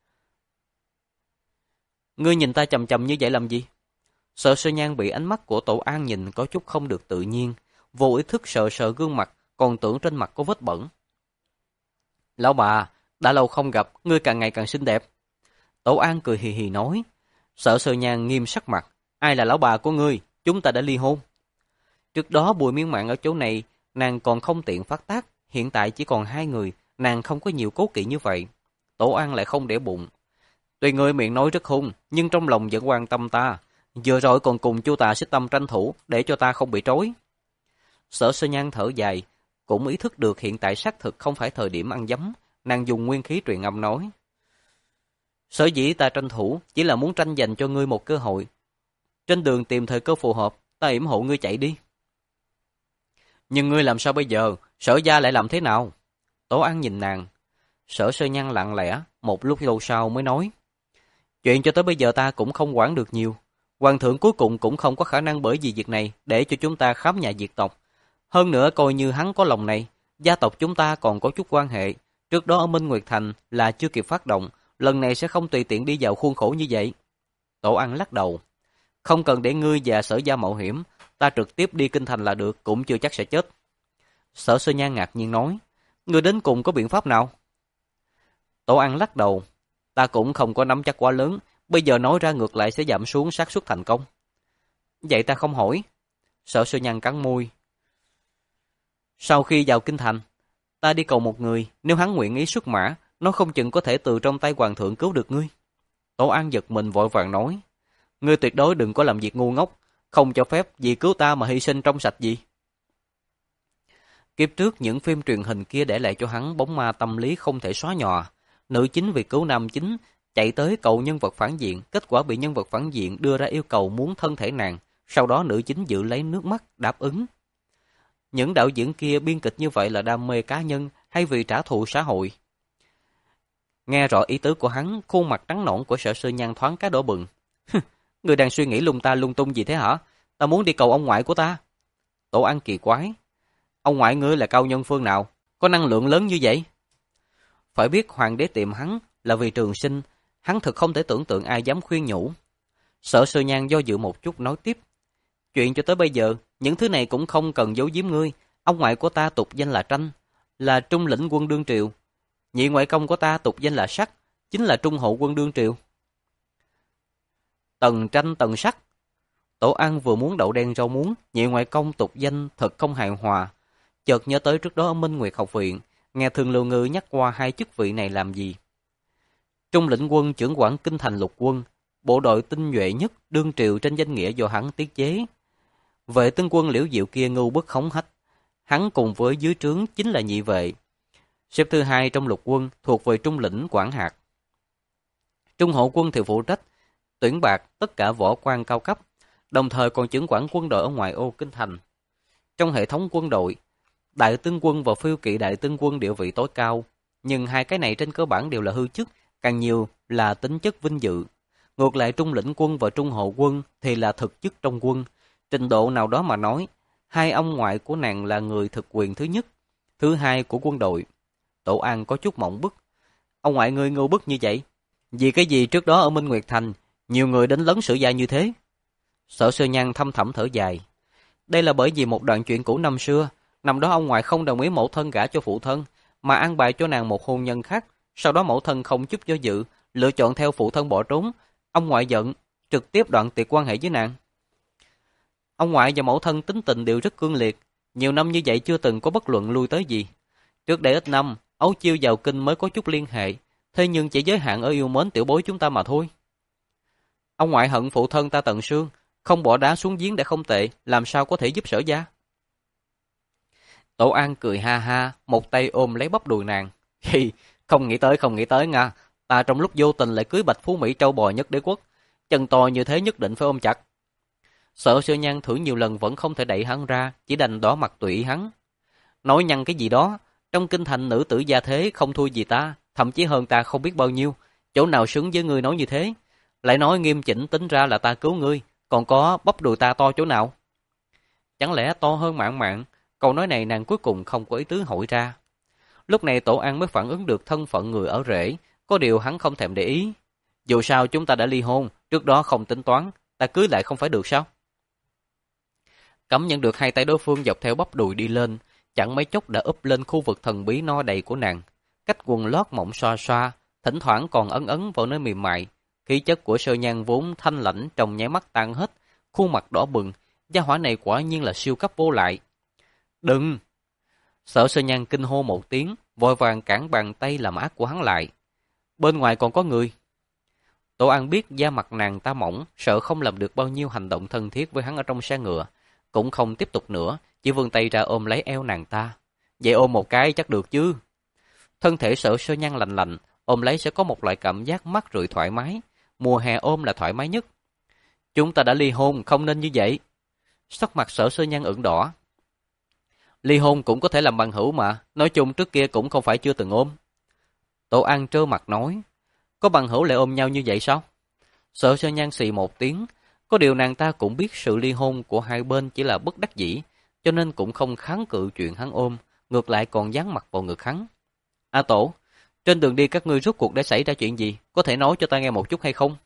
Ngươi nhìn ta chầm chầm như vậy làm gì? Sở Sơ Nhan bị ánh mắt của Tổ An nhìn có chút không được tự nhiên, vô ý thức sờ sờ gương mặt, còn tưởng trên mặt có vết bẩn. Lão bà, đã lâu không gặp, ngươi càng ngày càng xinh đẹp. Tổ An cười hì hì nói. Sở Sơ Nhan nghiêm sắc mặt, ai là lão bà của ngươi, chúng ta đã ly hôn. Trước đó Bùi Miên Mạn ở chỗ này, nàng còn không tiện phát tác, hiện tại chỉ còn hai người, nàng không có nhiều cố kỵ như vậy. Tổ An lại không để bụng. Tuy ngươi miệng nói rất hung, nhưng trong lòng vẫn quan tâm ta. Vừa rồi còn cùng Chu Tà Xích Tâm tranh thủ, để cho ta không bị trói. Sở Sơ Nhan thở dài, cũng ý thức được hiện tại xác thực không phải thời điểm ăn dấm, nàng dùng nguyên khí truyền âm nói. Sở dĩ ta tranh thủ, chỉ là muốn tranh giành cho ngươi một cơ hội. Trên đường tìm thời cơ phù hợp, ta yểm hộ ngươi chạy đi. Nhưng ngươi làm sao bây giờ, Sở gia lại làm thế nào? Tổ An nhìn nàng. Sở Sơ Nhan lặng lẽ, một lúc lâu sau mới nói. Chuyện cho tới bây giờ ta cũng không quản được nhiều. Hoàng thượng cuối cùng cũng không có khả năng bởi vì việc này để cho chúng ta khám nhà diệt tộc. Hơn nữa coi như hắn có lòng này, gia tộc chúng ta còn có chút quan hệ. Trước đó ở Minh Nguyệt Thành là chưa kịp phát động, lần này sẽ không tùy tiện đi vào khuôn khổ như vậy. Tổ An lắc đầu. Không cần để ngươi và Sở gia mạo hiểm, ta trực tiếp đi kinh thành là được, cũng chưa chắc sẽ chết. Sở Sơ Nhan ngạc nhiên nói. Ngươi đến cùng có biện pháp nào? Tổ An lắc đầu. Ta cũng không có nắm chắc quá lớn, bây giờ nói ra ngược lại sẽ giảm xuống xác suất thành công. Vậy ta không hỏi. Sở Sơ Nhan cắn môi. Sau khi vào kinh thành, ta đi cầu một người, nếu hắn nguyện ý xuất mã, nó không chừng có thể từ trong tay hoàng thượng cứu được ngươi. Tổ An giật mình vội vàng nói. Ngươi tuyệt đối đừng có làm việc ngu ngốc, không cho phép vì cứu ta mà hy sinh trong sạch gì. Kiếp trước những phim truyền hình kia để lại cho hắn bóng ma tâm lý không thể xóa nhòa. Nữ chính vì cứu nam chính, chạy tới cầu nhân vật phản diện, kết quả bị nhân vật phản diện đưa ra yêu cầu muốn thân thể nàng, sau đó nữ chính dự lấy nước mắt đáp ứng. Những đạo diễn kia biên kịch như vậy là đam mê cá nhân hay vì trả thù xã hội? Nghe rõ ý tứ của hắn, khuôn mặt trắng nõn của Sở Sơ Nhan thoáng cái đỏ bừng. Người đang suy nghĩ lung ta lung tung gì thế hả? Ta muốn đi cầu ông ngoại của ta. Tổ An kỳ quái. Ông ngoại ngươi là cao nhân phương nào? Có năng lượng lớn như vậy? Phải biết hoàng đế tìm hắn là vì trường sinh, hắn thực không thể tưởng tượng ai dám khuyên nhủ. Sở Sơ Nhan do dự một chút nói tiếp. Chuyện cho tới bây giờ, những thứ này cũng không cần giấu giếm ngươi. Ông ngoại của ta tục danh là Tranh, là trung lĩnh quân đương triều. Nhị ngoại công của ta tục danh là Sắc, chính là trung hậu quân đương triều. Tần Tranh Tần Sắc. Tổ An vừa muốn đậu đen rau muống, nhị ngoại công tục danh thật không hài hòa. Chợt nhớ tới trước đó ở Minh Nguyệt học viện, nghe Thường Lưu Ngư nhắc qua hai chức vị này làm gì. Trung lĩnh quân trưởng quản kinh thành lục quân, bộ đội tinh nhuệ nhất đương triều trên danh nghĩa do hắn tiết chế. Vệ tướng quân Liễu Diệu kia ngu bức khống hách, hắn cùng với dưới trướng chính là nhị vệ. Xếp thứ hai trong lục quân thuộc về trung lĩnh quản hạt. Trung hậu quân thì phụ trách tuyển bạc tất cả võ quan cao cấp, đồng thời còn trưởng quản quân đội ở ngoại ô kinh thành. Trong hệ thống quân đội, đại tướng quân và phiêu kỵ đại tướng quân địa vị tối cao, nhưng hai cái này trên cơ bản đều là hư chức, càng nhiều là tính chất vinh dự. Ngược lại trung lĩnh quân và trung hậu quân thì là thực chức trong quân. Trình độ nào đó mà nói, hai ông ngoại của nàng là người thực quyền thứ nhất, thứ hai của quân đội. Tổ An có chút mộng bức. Ông ngoại ngươi ngu bức như vậy? Vì cái gì trước đó ở Minh Nguyệt Thành, nhiều người đến lấn Sử gia như thế? Sở Sơ Nhan thâm thẳm thở dài. Đây là bởi vì một đoạn chuyện cũ năm xưa, năm đó ông ngoại không đồng ý mẫu thân gả cho phụ thân, mà an bài cho nàng một hôn nhân khác. Sau đó mẫu thân không chút do dự, lựa chọn theo phụ thân bỏ trốn. Ông ngoại giận, trực tiếp đoạn tuyệt quan hệ với nàng. Ông ngoại và mẫu thân tính tình đều rất cương liệt, nhiều năm như vậy chưa từng có bất luận lui tới gì. Trước đây ít năm, Ấu Chiêu vào kinh mới có chút liên hệ, thế nhưng chỉ giới hạn ở yêu mến tiểu bối chúng ta mà thôi. Ông ngoại hận phụ thân ta tận xương, không bỏ đá xuống giếng để không tệ, làm sao có thể giúp Sở gia? Tổ An cười ha ha, một tay ôm lấy bắp đùi nàng. Hi, không nghĩ tới, không nghĩ tới nha. Ta trong lúc vô tình lại cưới Bạch Phú Mỹ trâu bò nhất đế quốc. Chân to như thế nhất định phải ôm chặt. Sở Sơ Nhan thử nhiều lần vẫn không thể đẩy hắn ra, chỉ đành đỏ mặt tùy ý hắn. Nói nhăn cái gì đó, trong kinh thành nữ tử gia thế không thua gì ta, thậm chí hơn ta không biết bao nhiêu. Chỗ nào xứng với ngươi nói như thế? Lại nói nghiêm chỉnh tính ra là ta cứu ngươi, còn có bắp đùi ta to chỗ nào? Chẳng lẽ to hơn Mạn Mạn? Câu nói này nàng cuối cùng không có ý tứ hỏi ra. Lúc này Tổ An mới phản ứng được thân phận người ở rể, có điều hắn không thèm để ý. Dù sao chúng ta đã ly hôn, trước đó không tính toán, ta cưới lại không phải được sao? Cảm nhận được hai tay đối phương dọc theo bắp đùi đi lên, chẳng mấy chốc đã úp lên khu vực thần bí no đầy của nàng. Cách quần lót mỏng xoa xoa, thỉnh thoảng còn ấn ấn vào nơi mềm mại. Khí chất của Sơ Nhan vốn thanh lãnh trong nháy mắt tan hết, khuôn mặt đỏ bừng, gia hỏa này quả nhiên là siêu cấp vô lại. Đừng! Sở Sơ Nhan kinh hô một tiếng, vội vàng cản bàn tay làm ác của hắn lại. Bên ngoài còn có người. Tổ An biết da mặt nàng ta mỏng, sợ không làm được bao nhiêu hành động thân thiết với hắn ở trong xe ngựa, cũng không tiếp tục nữa, chỉ vươn tay ra ôm lấy eo nàng ta. Vậy ôm một cái chắc được chứ? Thân thể Sở Sơ Nhan lạnh lạnh, ôm lấy sẽ có một loại cảm giác mát rượi thoải mái. Mùa hè ôm là thoải mái nhất. Chúng ta đã ly hôn, không nên như vậy. Sắc mặt Sở Sơ Nhan ửng đỏ. Ly hôn cũng có thể làm bằng hữu mà, nói chung trước kia cũng không phải chưa từng ôm. Tổ An trơ mặt nói, có bằng hữu lại ôm nhau như vậy sao? Sở Sơ Nhan xì một tiếng, có điều nàng ta cũng biết sự ly hôn của hai bên chỉ là bất đắc dĩ, cho nên cũng không kháng cự chuyện hắn ôm, ngược lại còn dán mặt vào ngực hắn. A Tổ, trên đường đi các ngươi rốt cuộc đã xảy ra chuyện gì, có thể nói cho ta nghe một chút hay không?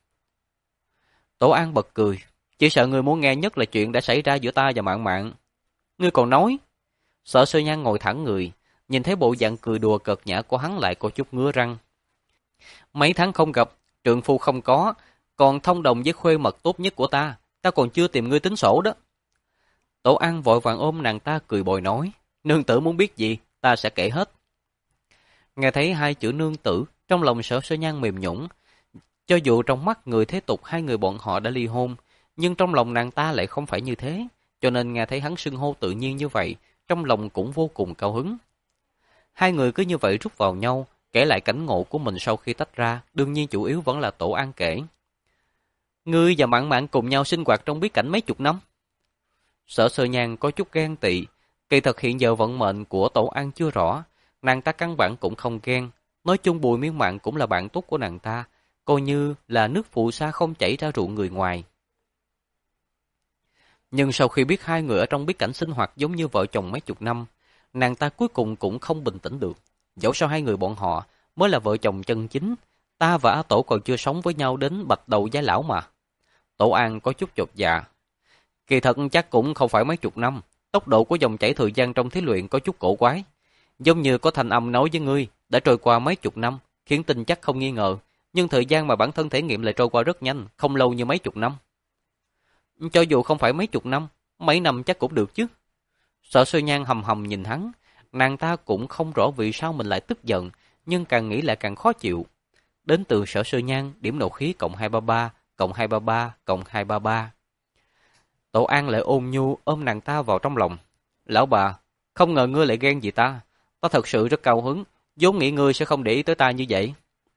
Tổ An bật cười, chỉ sợ ngươi muốn nghe nhất là chuyện đã xảy ra giữa ta và Mạn Mạn. Ngươi còn nói? Sở Sơ Nhan ngồi thẳng người, nhìn thấy bộ dạng cười đùa cợt nhã của hắn lại có chút ngứa răng. Mấy tháng không gặp, trượng phu không có, còn thông đồng với khuê mật tốt nhất của ta, ta còn chưa tìm ngươi tính sổ đó. Tổ An vội vàng ôm nàng ta cười bồi nói, nương tử muốn biết gì, ta sẽ kể hết. Nghe thấy hai chữ nương tử, trong lòng Sở Sơ Nhan mềm nhũn. Cho dù trong mắt người thế tục hai người bọn họ đã ly hôn, nhưng trong lòng nàng ta lại không phải như thế, cho nên nghe thấy hắn xưng hô tự nhiên như vậy, trong lòng cũng vô cùng cao hứng. Hai người cứ như vậy rút vào nhau, kể lại cảnh ngộ của mình sau khi tách ra, đương nhiên chủ yếu vẫn là Tổ An kể. Ngươi và Mạn Mạn cùng nhau sinh hoạt trong bí cảnh mấy chục năm. Sở Sơ Nhan có chút ghen tị, kỳ thật hiện giờ vận mệnh của Tổ An chưa rõ, nàng ta căn bản cũng không ghen, nói chung Bùi Miên Mạn cũng là bạn tốt của nàng ta, coi như là nước phụ sa không chảy ra ruộng người ngoài. Nhưng sau khi biết hai người ở trong bí cảnh sinh hoạt giống như vợ chồng mấy chục năm, nàng ta cuối cùng cũng không bình tĩnh được. Dẫu sao hai người bọn họ mới là vợ chồng chân chính, ta và A Tổ còn chưa sống với nhau đến bạch đầu giai lão mà. Tổ An có chút chột dạ. Kỳ thật chắc cũng không phải mấy chục năm, tốc độ của dòng chảy thời gian trong thí luyện có chút cổ quái. Giống như có thanh âm nói với ngươi, đã trôi qua mấy chục năm, khiến tin chắc không nghi ngờ, nhưng thời gian mà bản thân thể nghiệm lại trôi qua rất nhanh, không lâu như mấy chục năm. Cho dù không phải mấy chục năm, mấy năm chắc cũng được chứ. Sở Sơ Nhan hầm hầm nhìn hắn, nàng ta cũng không rõ vì sao mình lại tức giận, nhưng càng nghĩ lại càng khó chịu. Đến từ Sở Sơ Nhan, điểm nộ khí cộng hai ba ba, cộng hai ba ba, cộng hai ba ba. Tổ An lại ôn nhu ôm nàng ta vào trong lòng. Lão bà, không ngờ ngươi lại ghen gì ta. Ta thật sự rất cao hứng, vốn nghĩ ngươi sẽ không để ý tới ta như vậy.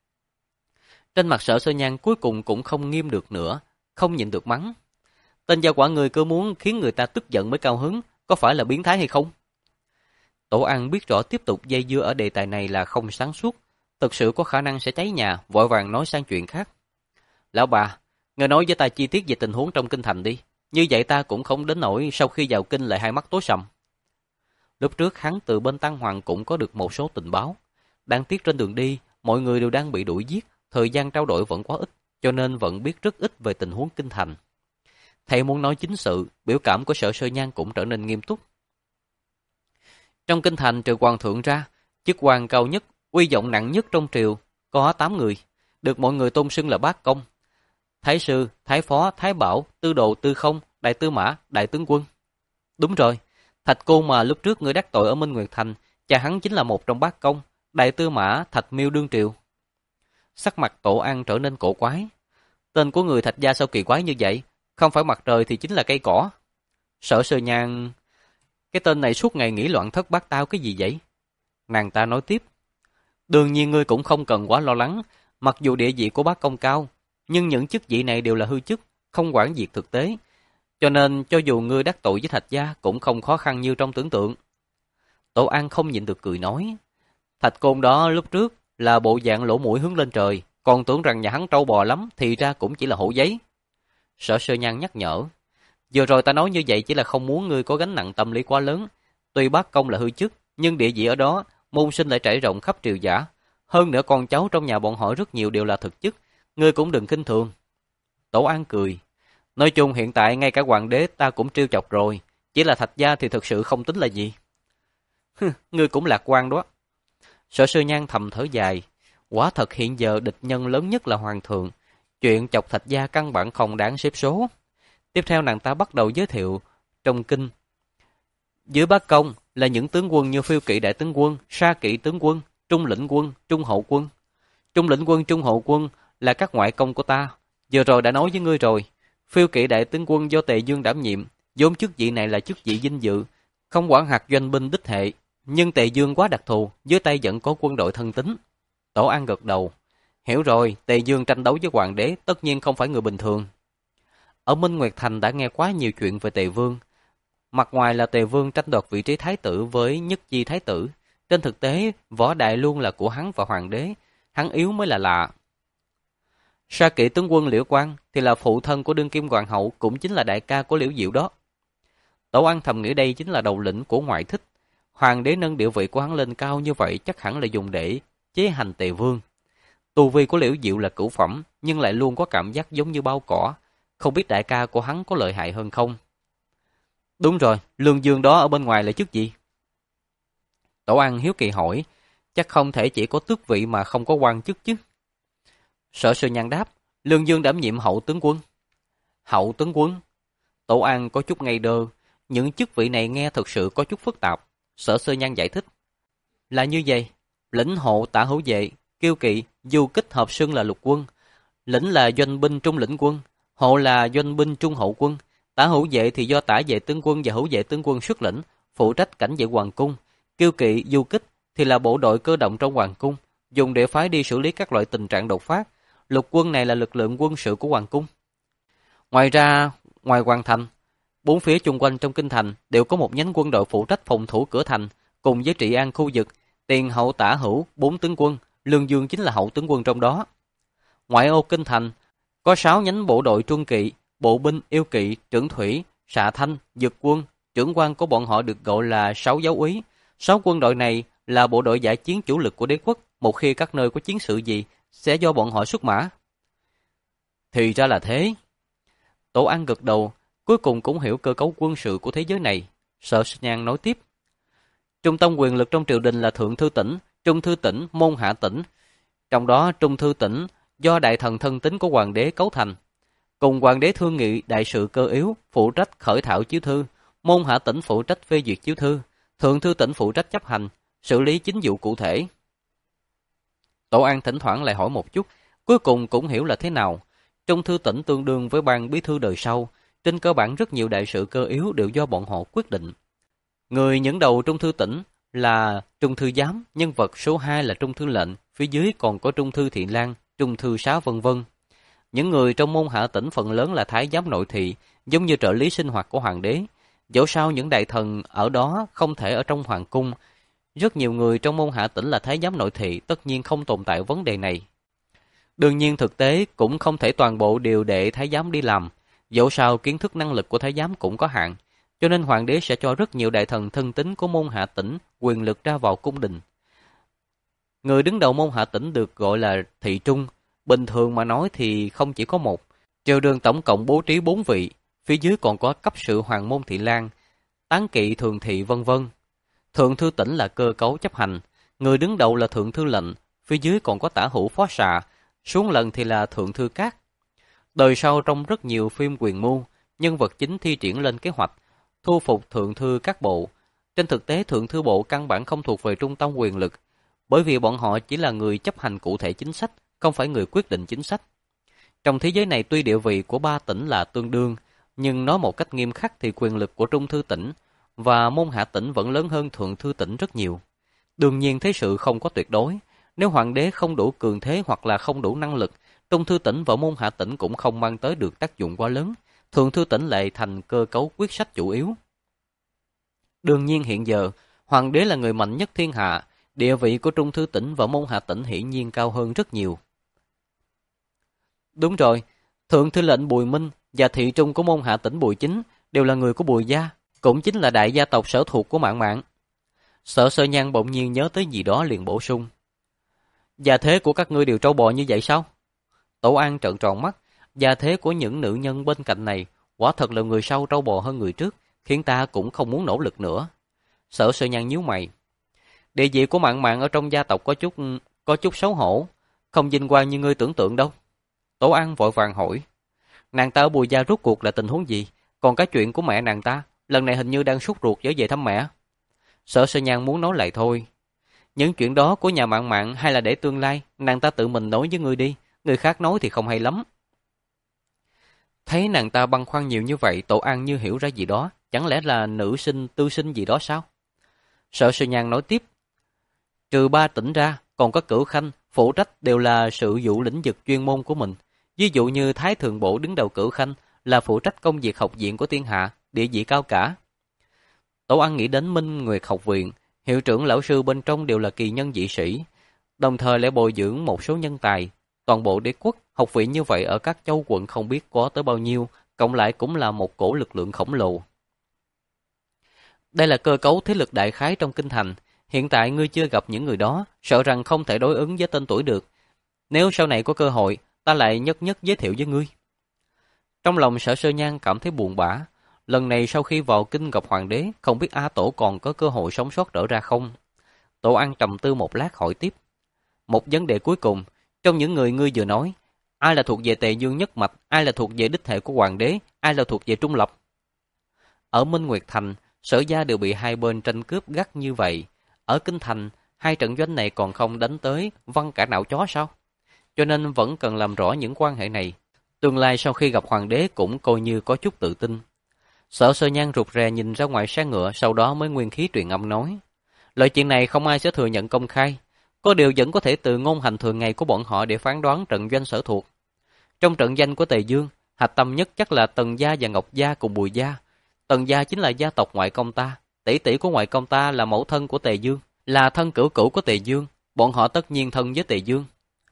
Trên mặt Sở Sơ Nhan cuối cùng cũng không nghiêm được nữa, không nhịn được mắng. Tên gia quả người cứ muốn khiến người ta tức giận mới cao hứng, có phải là biến thái hay không? Tổ An biết rõ tiếp tục dây dưa ở đề tài này là không sáng suốt, thực sự có khả năng sẽ cháy nhà, vội vàng nói sang chuyện khác. Lão bà, người nói với ta chi tiết về tình huống trong kinh thành đi, như vậy ta cũng không đến nỗi sau khi vào kinh lại hai mắt tối sầm. Lúc trước hắn từ bên Tăng Hoàng cũng có được một số tình báo, đáng tiếc trên đường đi, mọi người đều đang bị đuổi giết, thời gian trao đổi vẫn quá ít, cho nên vẫn biết rất ít về tình huống kinh thành. Thầy muốn nói chính sự, biểu cảm của Sở Sơ Nhan cũng trở nên nghiêm túc. Trong kinh thành trừ hoàng thượng ra, chức quan cao nhất, uy vọng nặng nhất trong triều, có tám người, được mọi người tôn xưng là bác công. Thái sư, thái phó, thái bảo, tư đồ, tư không, đại tư mã, đại tướng quân. Đúng rồi, Thạch Cô mà lúc trước người đắc tội ở Minh Nguyệt Thành, cha hắn chính là một trong bác công, đại tư mã Thạch Miêu đương triều. Sắc mặt Tổ An trở nên cổ quái. Tên của người Thạch gia sao kỳ quái như vậy? Không phải mặt trời thì chính là cây cỏ. Sở Sơ Nhan... Cái tên này suốt ngày nghĩ loạn thất bát tao cái gì vậy? Nàng ta nói tiếp. Đương nhiên ngươi cũng không cần quá lo lắng, mặc dù địa vị của bác công cao, nhưng những chức vị này đều là hư chức, không quản việc thực tế. Cho nên cho dù ngươi đắc tội với Thạch gia cũng không khó khăn như trong tưởng tượng. Tổ An không nhịn được cười nói. Thạch Côn đó lúc trước là bộ dạng lỗ mũi hướng lên trời, còn tưởng rằng nhà hắn trâu bò lắm thì ra cũng chỉ là hổ giấy. Sở Sơ Nhan nhắc nhở. Vừa rồi ta nói như vậy chỉ là không muốn ngươi có gánh nặng tâm lý quá lớn. Tuy bác công là hư chức, nhưng địa vị ở đó, môn sinh lại trải rộng khắp triều giả. Hơn nữa con cháu trong nhà bọn họ rất nhiều đều là thực chức, ngươi cũng đừng khinh thường. Tổ An cười. Nói chung hiện tại ngay cả hoàng đế ta cũng trêu chọc rồi, chỉ là Thạch gia thì thực sự không tính là gì. Ngươi cũng lạc quan đó. Sở Sư Nhan thầm thở dài. Quả thật hiện giờ địch nhân lớn nhất là hoàng thượng. Chuyện chọc Thạch gia căn bản không đáng xếp số. Tiếp theo nàng ta bắt đầu giới thiệu trong kinh. Dưới bác công là những tướng quân như Phiêu Kỵ đại tướng quân, Sa Kỵ tướng quân, Trung lĩnh quân, Trung hậu quân. Trung lĩnh quân, Trung hậu quân là các ngoại công của ta. Vừa rồi đã nói với ngươi rồi. Phiêu Kỵ đại tướng quân do Tề Dương đảm nhiệm, vốn chức vị này là chức vị vinh dự, không quản hạt doanh binh đích hệ. Nhưng Tề Dương quá đặc thù, dưới tay vẫn có quân đội thân tín. Tổ An gật đầu. Hiểu rồi, Tề Dương tranh đấu với hoàng đế tất nhiên không phải người bình thường. Ở Minh Nguyệt Thành đã nghe quá nhiều chuyện về Tề Vương. Mặt ngoài là Tề Vương tranh đoạt vị trí thái tử với Nhất Chi thái tử. Trên thực tế, võ đại luôn là của hắn và hoàng đế. Hắn yếu mới là lạ. Sa Kỵ tướng quân Liễu Quang thì là phụ thân của đương kim hoàng hậu, cũng chính là đại ca của Liễu Diệu đó. Tổ An thầm nghĩ đây chính là đầu lĩnh của ngoại thích. Hoàng đế nâng địa vị của hắn lên cao như vậy chắc hẳn là dùng để chế hành Tề Vương. Tu vi của Liễu Diệu là cửu phẩm, nhưng lại luôn có cảm giác giống như bao cỏ. Không biết đại ca của hắn có lợi hại hơn không? Đúng rồi, Lương Dương đó ở bên ngoài là chức gì? Tổ An hiếu kỳ hỏi, chắc không thể chỉ có tước vị mà không có quan chức chứ. Sở Sư Nhan đáp, Lương Dương đảm nhiệm hậu tướng quân. Hậu tướng quân? Tổ An có chút ngây đơ, những chức vị này nghe thực sự có chút phức tạp. Sở Sư Nhan giải thích. Là như vậy, lĩnh hộ tả hữu vệ, kiêu kỵ, du kích hợp xưng là lục quân. Lĩnh là doanh binh trung lĩnh quân, hộ là doanh binh trung hậu quân. Tả hữu vệ thì do tả vệ tướng quân và hữu vệ tướng quân xuất lĩnh, phụ trách cảnh vệ hoàng cung. Kiêu kỵ, du kích thì là bộ đội cơ động trong hoàng cung, dùng để phái đi xử lý các loại tình trạng đột phát. Lục quân này là lực lượng quân sự của hoàng cung. Ngoài ra, ngoài hoàng thành, bốn phía chung quanh trong kinh thành đều có một nhánh quân đội phụ trách phòng thủ cửa thành, cùng với trị an khu vực. Tiền hậu tả hữu bốn tướng quân, Lương Dương chính là hậu tướng quân trong đó. Ngoại ô kinh thành có sáu nhánh bộ đội truân kỵ, bộ binh, yêu kỵ, trưởng thủy, xạ thanh, dực quân. Trưởng quan của bọn họ được gọi là sáu giáo úy. Sáu quân đội này là bộ đội giải chiến chủ lực của đế quốc. Một khi các nơi có chiến sự gì sẽ do bọn họ xuất mã. Thì ra là thế. Tổ An gật đầu, cuối cùng cũng hiểu cơ cấu quân sự của thế giới này. Sở Sinh Nhan nói tiếp. Trung tâm quyền lực trong triều đình là Thượng Thư Tỉnh, Trung Thư Tỉnh, Môn Hạ Tỉnh. Trong đó Trung Thư Tỉnh do đại thần thân tín của hoàng đế cấu thành. Cùng hoàng đế thương nghị đại sự cơ yếu, phụ trách khởi thảo chiếu thư. Môn Hạ Tỉnh phụ trách phê duyệt chiếu thư. Thượng Thư Tỉnh phụ trách chấp hành, xử lý chính vụ cụ thể. Tổ An thỉnh thoảng lại hỏi một chút, cuối cùng cũng hiểu là thế nào. Trung Thư Tỉnh tương đương với ban bí thư đời sau. Trên cơ bản rất nhiều đại sự cơ yếu đều do bọn họ quyết định. Người dẫn đầu Trung Thư Tỉnh là Trung Thư Giám, nhân vật số hai là Trung Thư Lệnh, phía dưới còn có Trung Thư Thị Lang, Trung Thư Xá vân vân. Những người trong Môn Hạ Tỉnh phần lớn là thái giám nội thị, giống như trợ lý sinh hoạt của hoàng đế. Dẫu sao những đại thần ở đó không thể ở trong hoàng cung. Rất nhiều người trong Môn Hạ Tỉnh là thái giám nội thị, tất nhiên không tồn tại vấn đề này. Đương nhiên thực tế cũng không thể toàn bộ đều để thái giám đi làm. Dẫu sao kiến thức năng lực của thái giám cũng có hạn, cho nên hoàng đế sẽ cho rất nhiều đại thần thân tín của Môn Hạ Tỉnh quyền lực ra vào cung đình. Người đứng đầu Môn Hạ Tỉnh được gọi là thị trung. Bình thường mà nói thì không chỉ có một. Triều đường tổng cộng bố trí bốn vị, phía dưới còn có cấp sự hoàng môn thị lang, tán kỵ thường thị vân vân. Thượng Thư Tỉnh là cơ cấu chấp hành, người đứng đầu là Thượng Thư Lệnh, phía dưới còn có tả hữu phó xạ, xuống lần thì là Thượng Thư Cát. Đời sau trong rất nhiều phim quyền mưu, nhân vật chính thi triển lên kế hoạch, thu phục Thượng Thư các bộ. Trên thực tế Thượng Thư bộ căn bản không thuộc về trung tâm quyền lực, bởi vì bọn họ chỉ là người chấp hành cụ thể chính sách, không phải người quyết định chính sách. Trong thế giới này tuy địa vị của ba tỉnh là tương đương, nhưng nói một cách nghiêm khắc thì quyền lực của Trung Thư Tỉnh và Môn Hạ Tỉnh vẫn lớn hơn Thượng Thư Tỉnh rất nhiều. Đương nhiên thế sự không có tuyệt đối. Nếu hoàng đế không đủ cường thế hoặc là không đủ năng lực, Trung Thư Tỉnh và Môn Hạ Tỉnh cũng không mang tới được tác dụng quá lớn. Thượng Thư Tỉnh lại thành cơ cấu quyết sách chủ yếu. Đương nhiên hiện giờ, hoàng đế là người mạnh nhất thiên hạ, địa vị của Trung Thư Tỉnh và Môn Hạ Tỉnh hiển nhiên cao hơn rất nhiều. Đúng rồi, Thượng Thư lệnh Bùi Minh và thị trung của Môn Hạ Tỉnh Bùi Chính đều là người của Bùi gia, cũng chính là đại gia tộc sở thuộc của Mạn Mạn. Sở Sơ Nhan bỗng nhiên nhớ tới gì đó liền bổ sung. Gia thế của các ngươi đều trâu bò như vậy sao? Tổ An trợn tròn mắt, gia thế của những nữ nhân bên cạnh này quả thật là người sau trâu bò hơn người trước, khiến ta cũng không muốn nỗ lực nữa. Sở Sơ Nhan nhíu mày. Địa vị của Mạn Mạn ở trong gia tộc có chút có chút xấu hổ, không vinh quang như ngươi tưởng tượng đâu. Tổ An vội vàng hỏi. Nàng ta ở Bùi gia rốt cuộc là tình huống gì? Còn cái chuyện của mẹ nàng ta, lần này hình như đang sốt ruột trở về thăm mẹ. Sở Sơ Nhan muốn nói lại thôi. Những chuyện đó của nhà Mạn Mạn hay là để tương lai, nàng ta tự mình nói với ngươi đi, người khác nói thì không hay lắm. Thấy nàng ta băn khoăn nhiều như vậy, Tổ An như hiểu ra gì đó, chẳng lẽ là nữ sinh, tư sinh gì đó sao? Sở Sơ Nhan nói tiếp. Trừ ba tỉnh ra, còn có Cửu Khanh, phụ trách đều là sự vụ lĩnh vực chuyên môn của mình. Ví dụ như Thái Thượng Bộ đứng đầu Cửu Khanh là phụ trách công việc học viện của thiên hạ, địa vị cao cả. Tổ An nghĩ đến Minh Nguyệt học viện, hiệu trưởng lão sư bên trong đều là kỳ nhân dị sĩ, đồng thời lại bồi dưỡng một số nhân tài. Toàn bộ đế quốc, học viện như vậy ở các châu quận không biết có tới bao nhiêu, cộng lại cũng là một cổ lực lượng khổng lồ. Đây là cơ cấu thế lực đại khái trong kinh thành. Hiện tại ngươi chưa gặp những người đó, sợ rằng không thể đối ứng với tên tuổi được. Nếu sau này có cơ hội, ta lại nhất nhất giới thiệu với ngươi. Trong lòng Sở Sơ Nhan cảm thấy buồn bã. Lần này sau khi vào kinh gặp hoàng đế, không biết A Tổ còn có cơ hội sống sót trở ra không? Tổ An trầm tư một lát hỏi tiếp. Một vấn đề cuối cùng, trong những người ngươi vừa nói, ai là thuộc về Tề Dương nhất mạch, ai là thuộc về đích hệ của hoàng đế, ai là thuộc về trung lập? Ở Minh Nguyệt Thành, Sở gia đều bị hai bên tranh cướp gắt như vậy. Ở kinh thành, hai trận doanh này còn không đánh tới văng cả não chó sao? Cho nên vẫn cần làm rõ những quan hệ này. Tương lai sau khi gặp hoàng đế cũng coi như có chút tự tin. Sở Sơ Nhan rụt rè nhìn ra ngoài xe ngựa, sau đó mới nguyên khí truyền âm nói. Loại chuyện này không ai sẽ thừa nhận công khai. Có điều vẫn có thể từ ngôn hành thường ngày của bọn họ để phán đoán trận doanh sở thuộc. Trong trận danh của Tề Dương, hạch tâm nhất chắc là Tần gia và Ngọc gia cùng Bùi gia. Tần gia chính là gia tộc ngoại công ta. Tỷ tỷ của ngoại công ta là mẫu thân của Tề Dương, là thân cửu cửu của Tề Dương. Bọn họ tất nhiên thân với Tề Dương.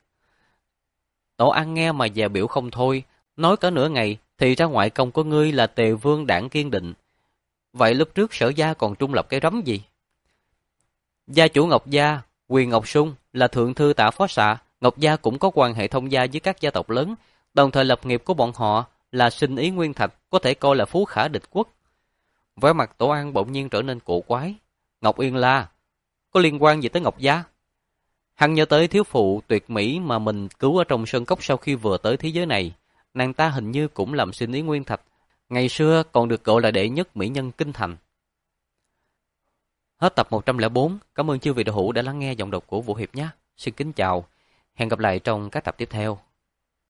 Tổ An nghe mà dè biểu không thôi, nói cả nửa ngày thì ra ngoại công của ngươi là Tề Vương Đảng Kiên Định. Vậy lúc trước Sở gia còn trung lập cái rắm gì? Gia chủ Ngọc gia, Quyền Ngọc Sung là thượng thư Tạ Phó Xạ, Ngọc gia cũng có quan hệ thông gia với các gia tộc lớn, đồng thời lập nghiệp của bọn họ là sinh ý nguyên thạch, có thể coi là phú khả địch quốc. Vẻ mặt Tổ An bỗng nhiên trở nên cổ quái. Ngọc Yên La, có liên quan gì tới Ngọc gia? Hắn nhớ tới thiếu phụ tuyệt mỹ mà mình cứu ở trong sơn cốc sau khi vừa tới thế giới này. Nàng ta hình như cũng làm sinh ý nguyên thạch, ngày xưa còn được gọi là đệ nhất mỹ nhân kinh thành. Hết tập một trăm lẻ bốn. Cảm ơn chư vị đạo hữu đã lắng nghe giọng đọc của Vũ Hiệp nhé. Xin kính chào. Hẹn gặp lại trong các tập tiếp theo.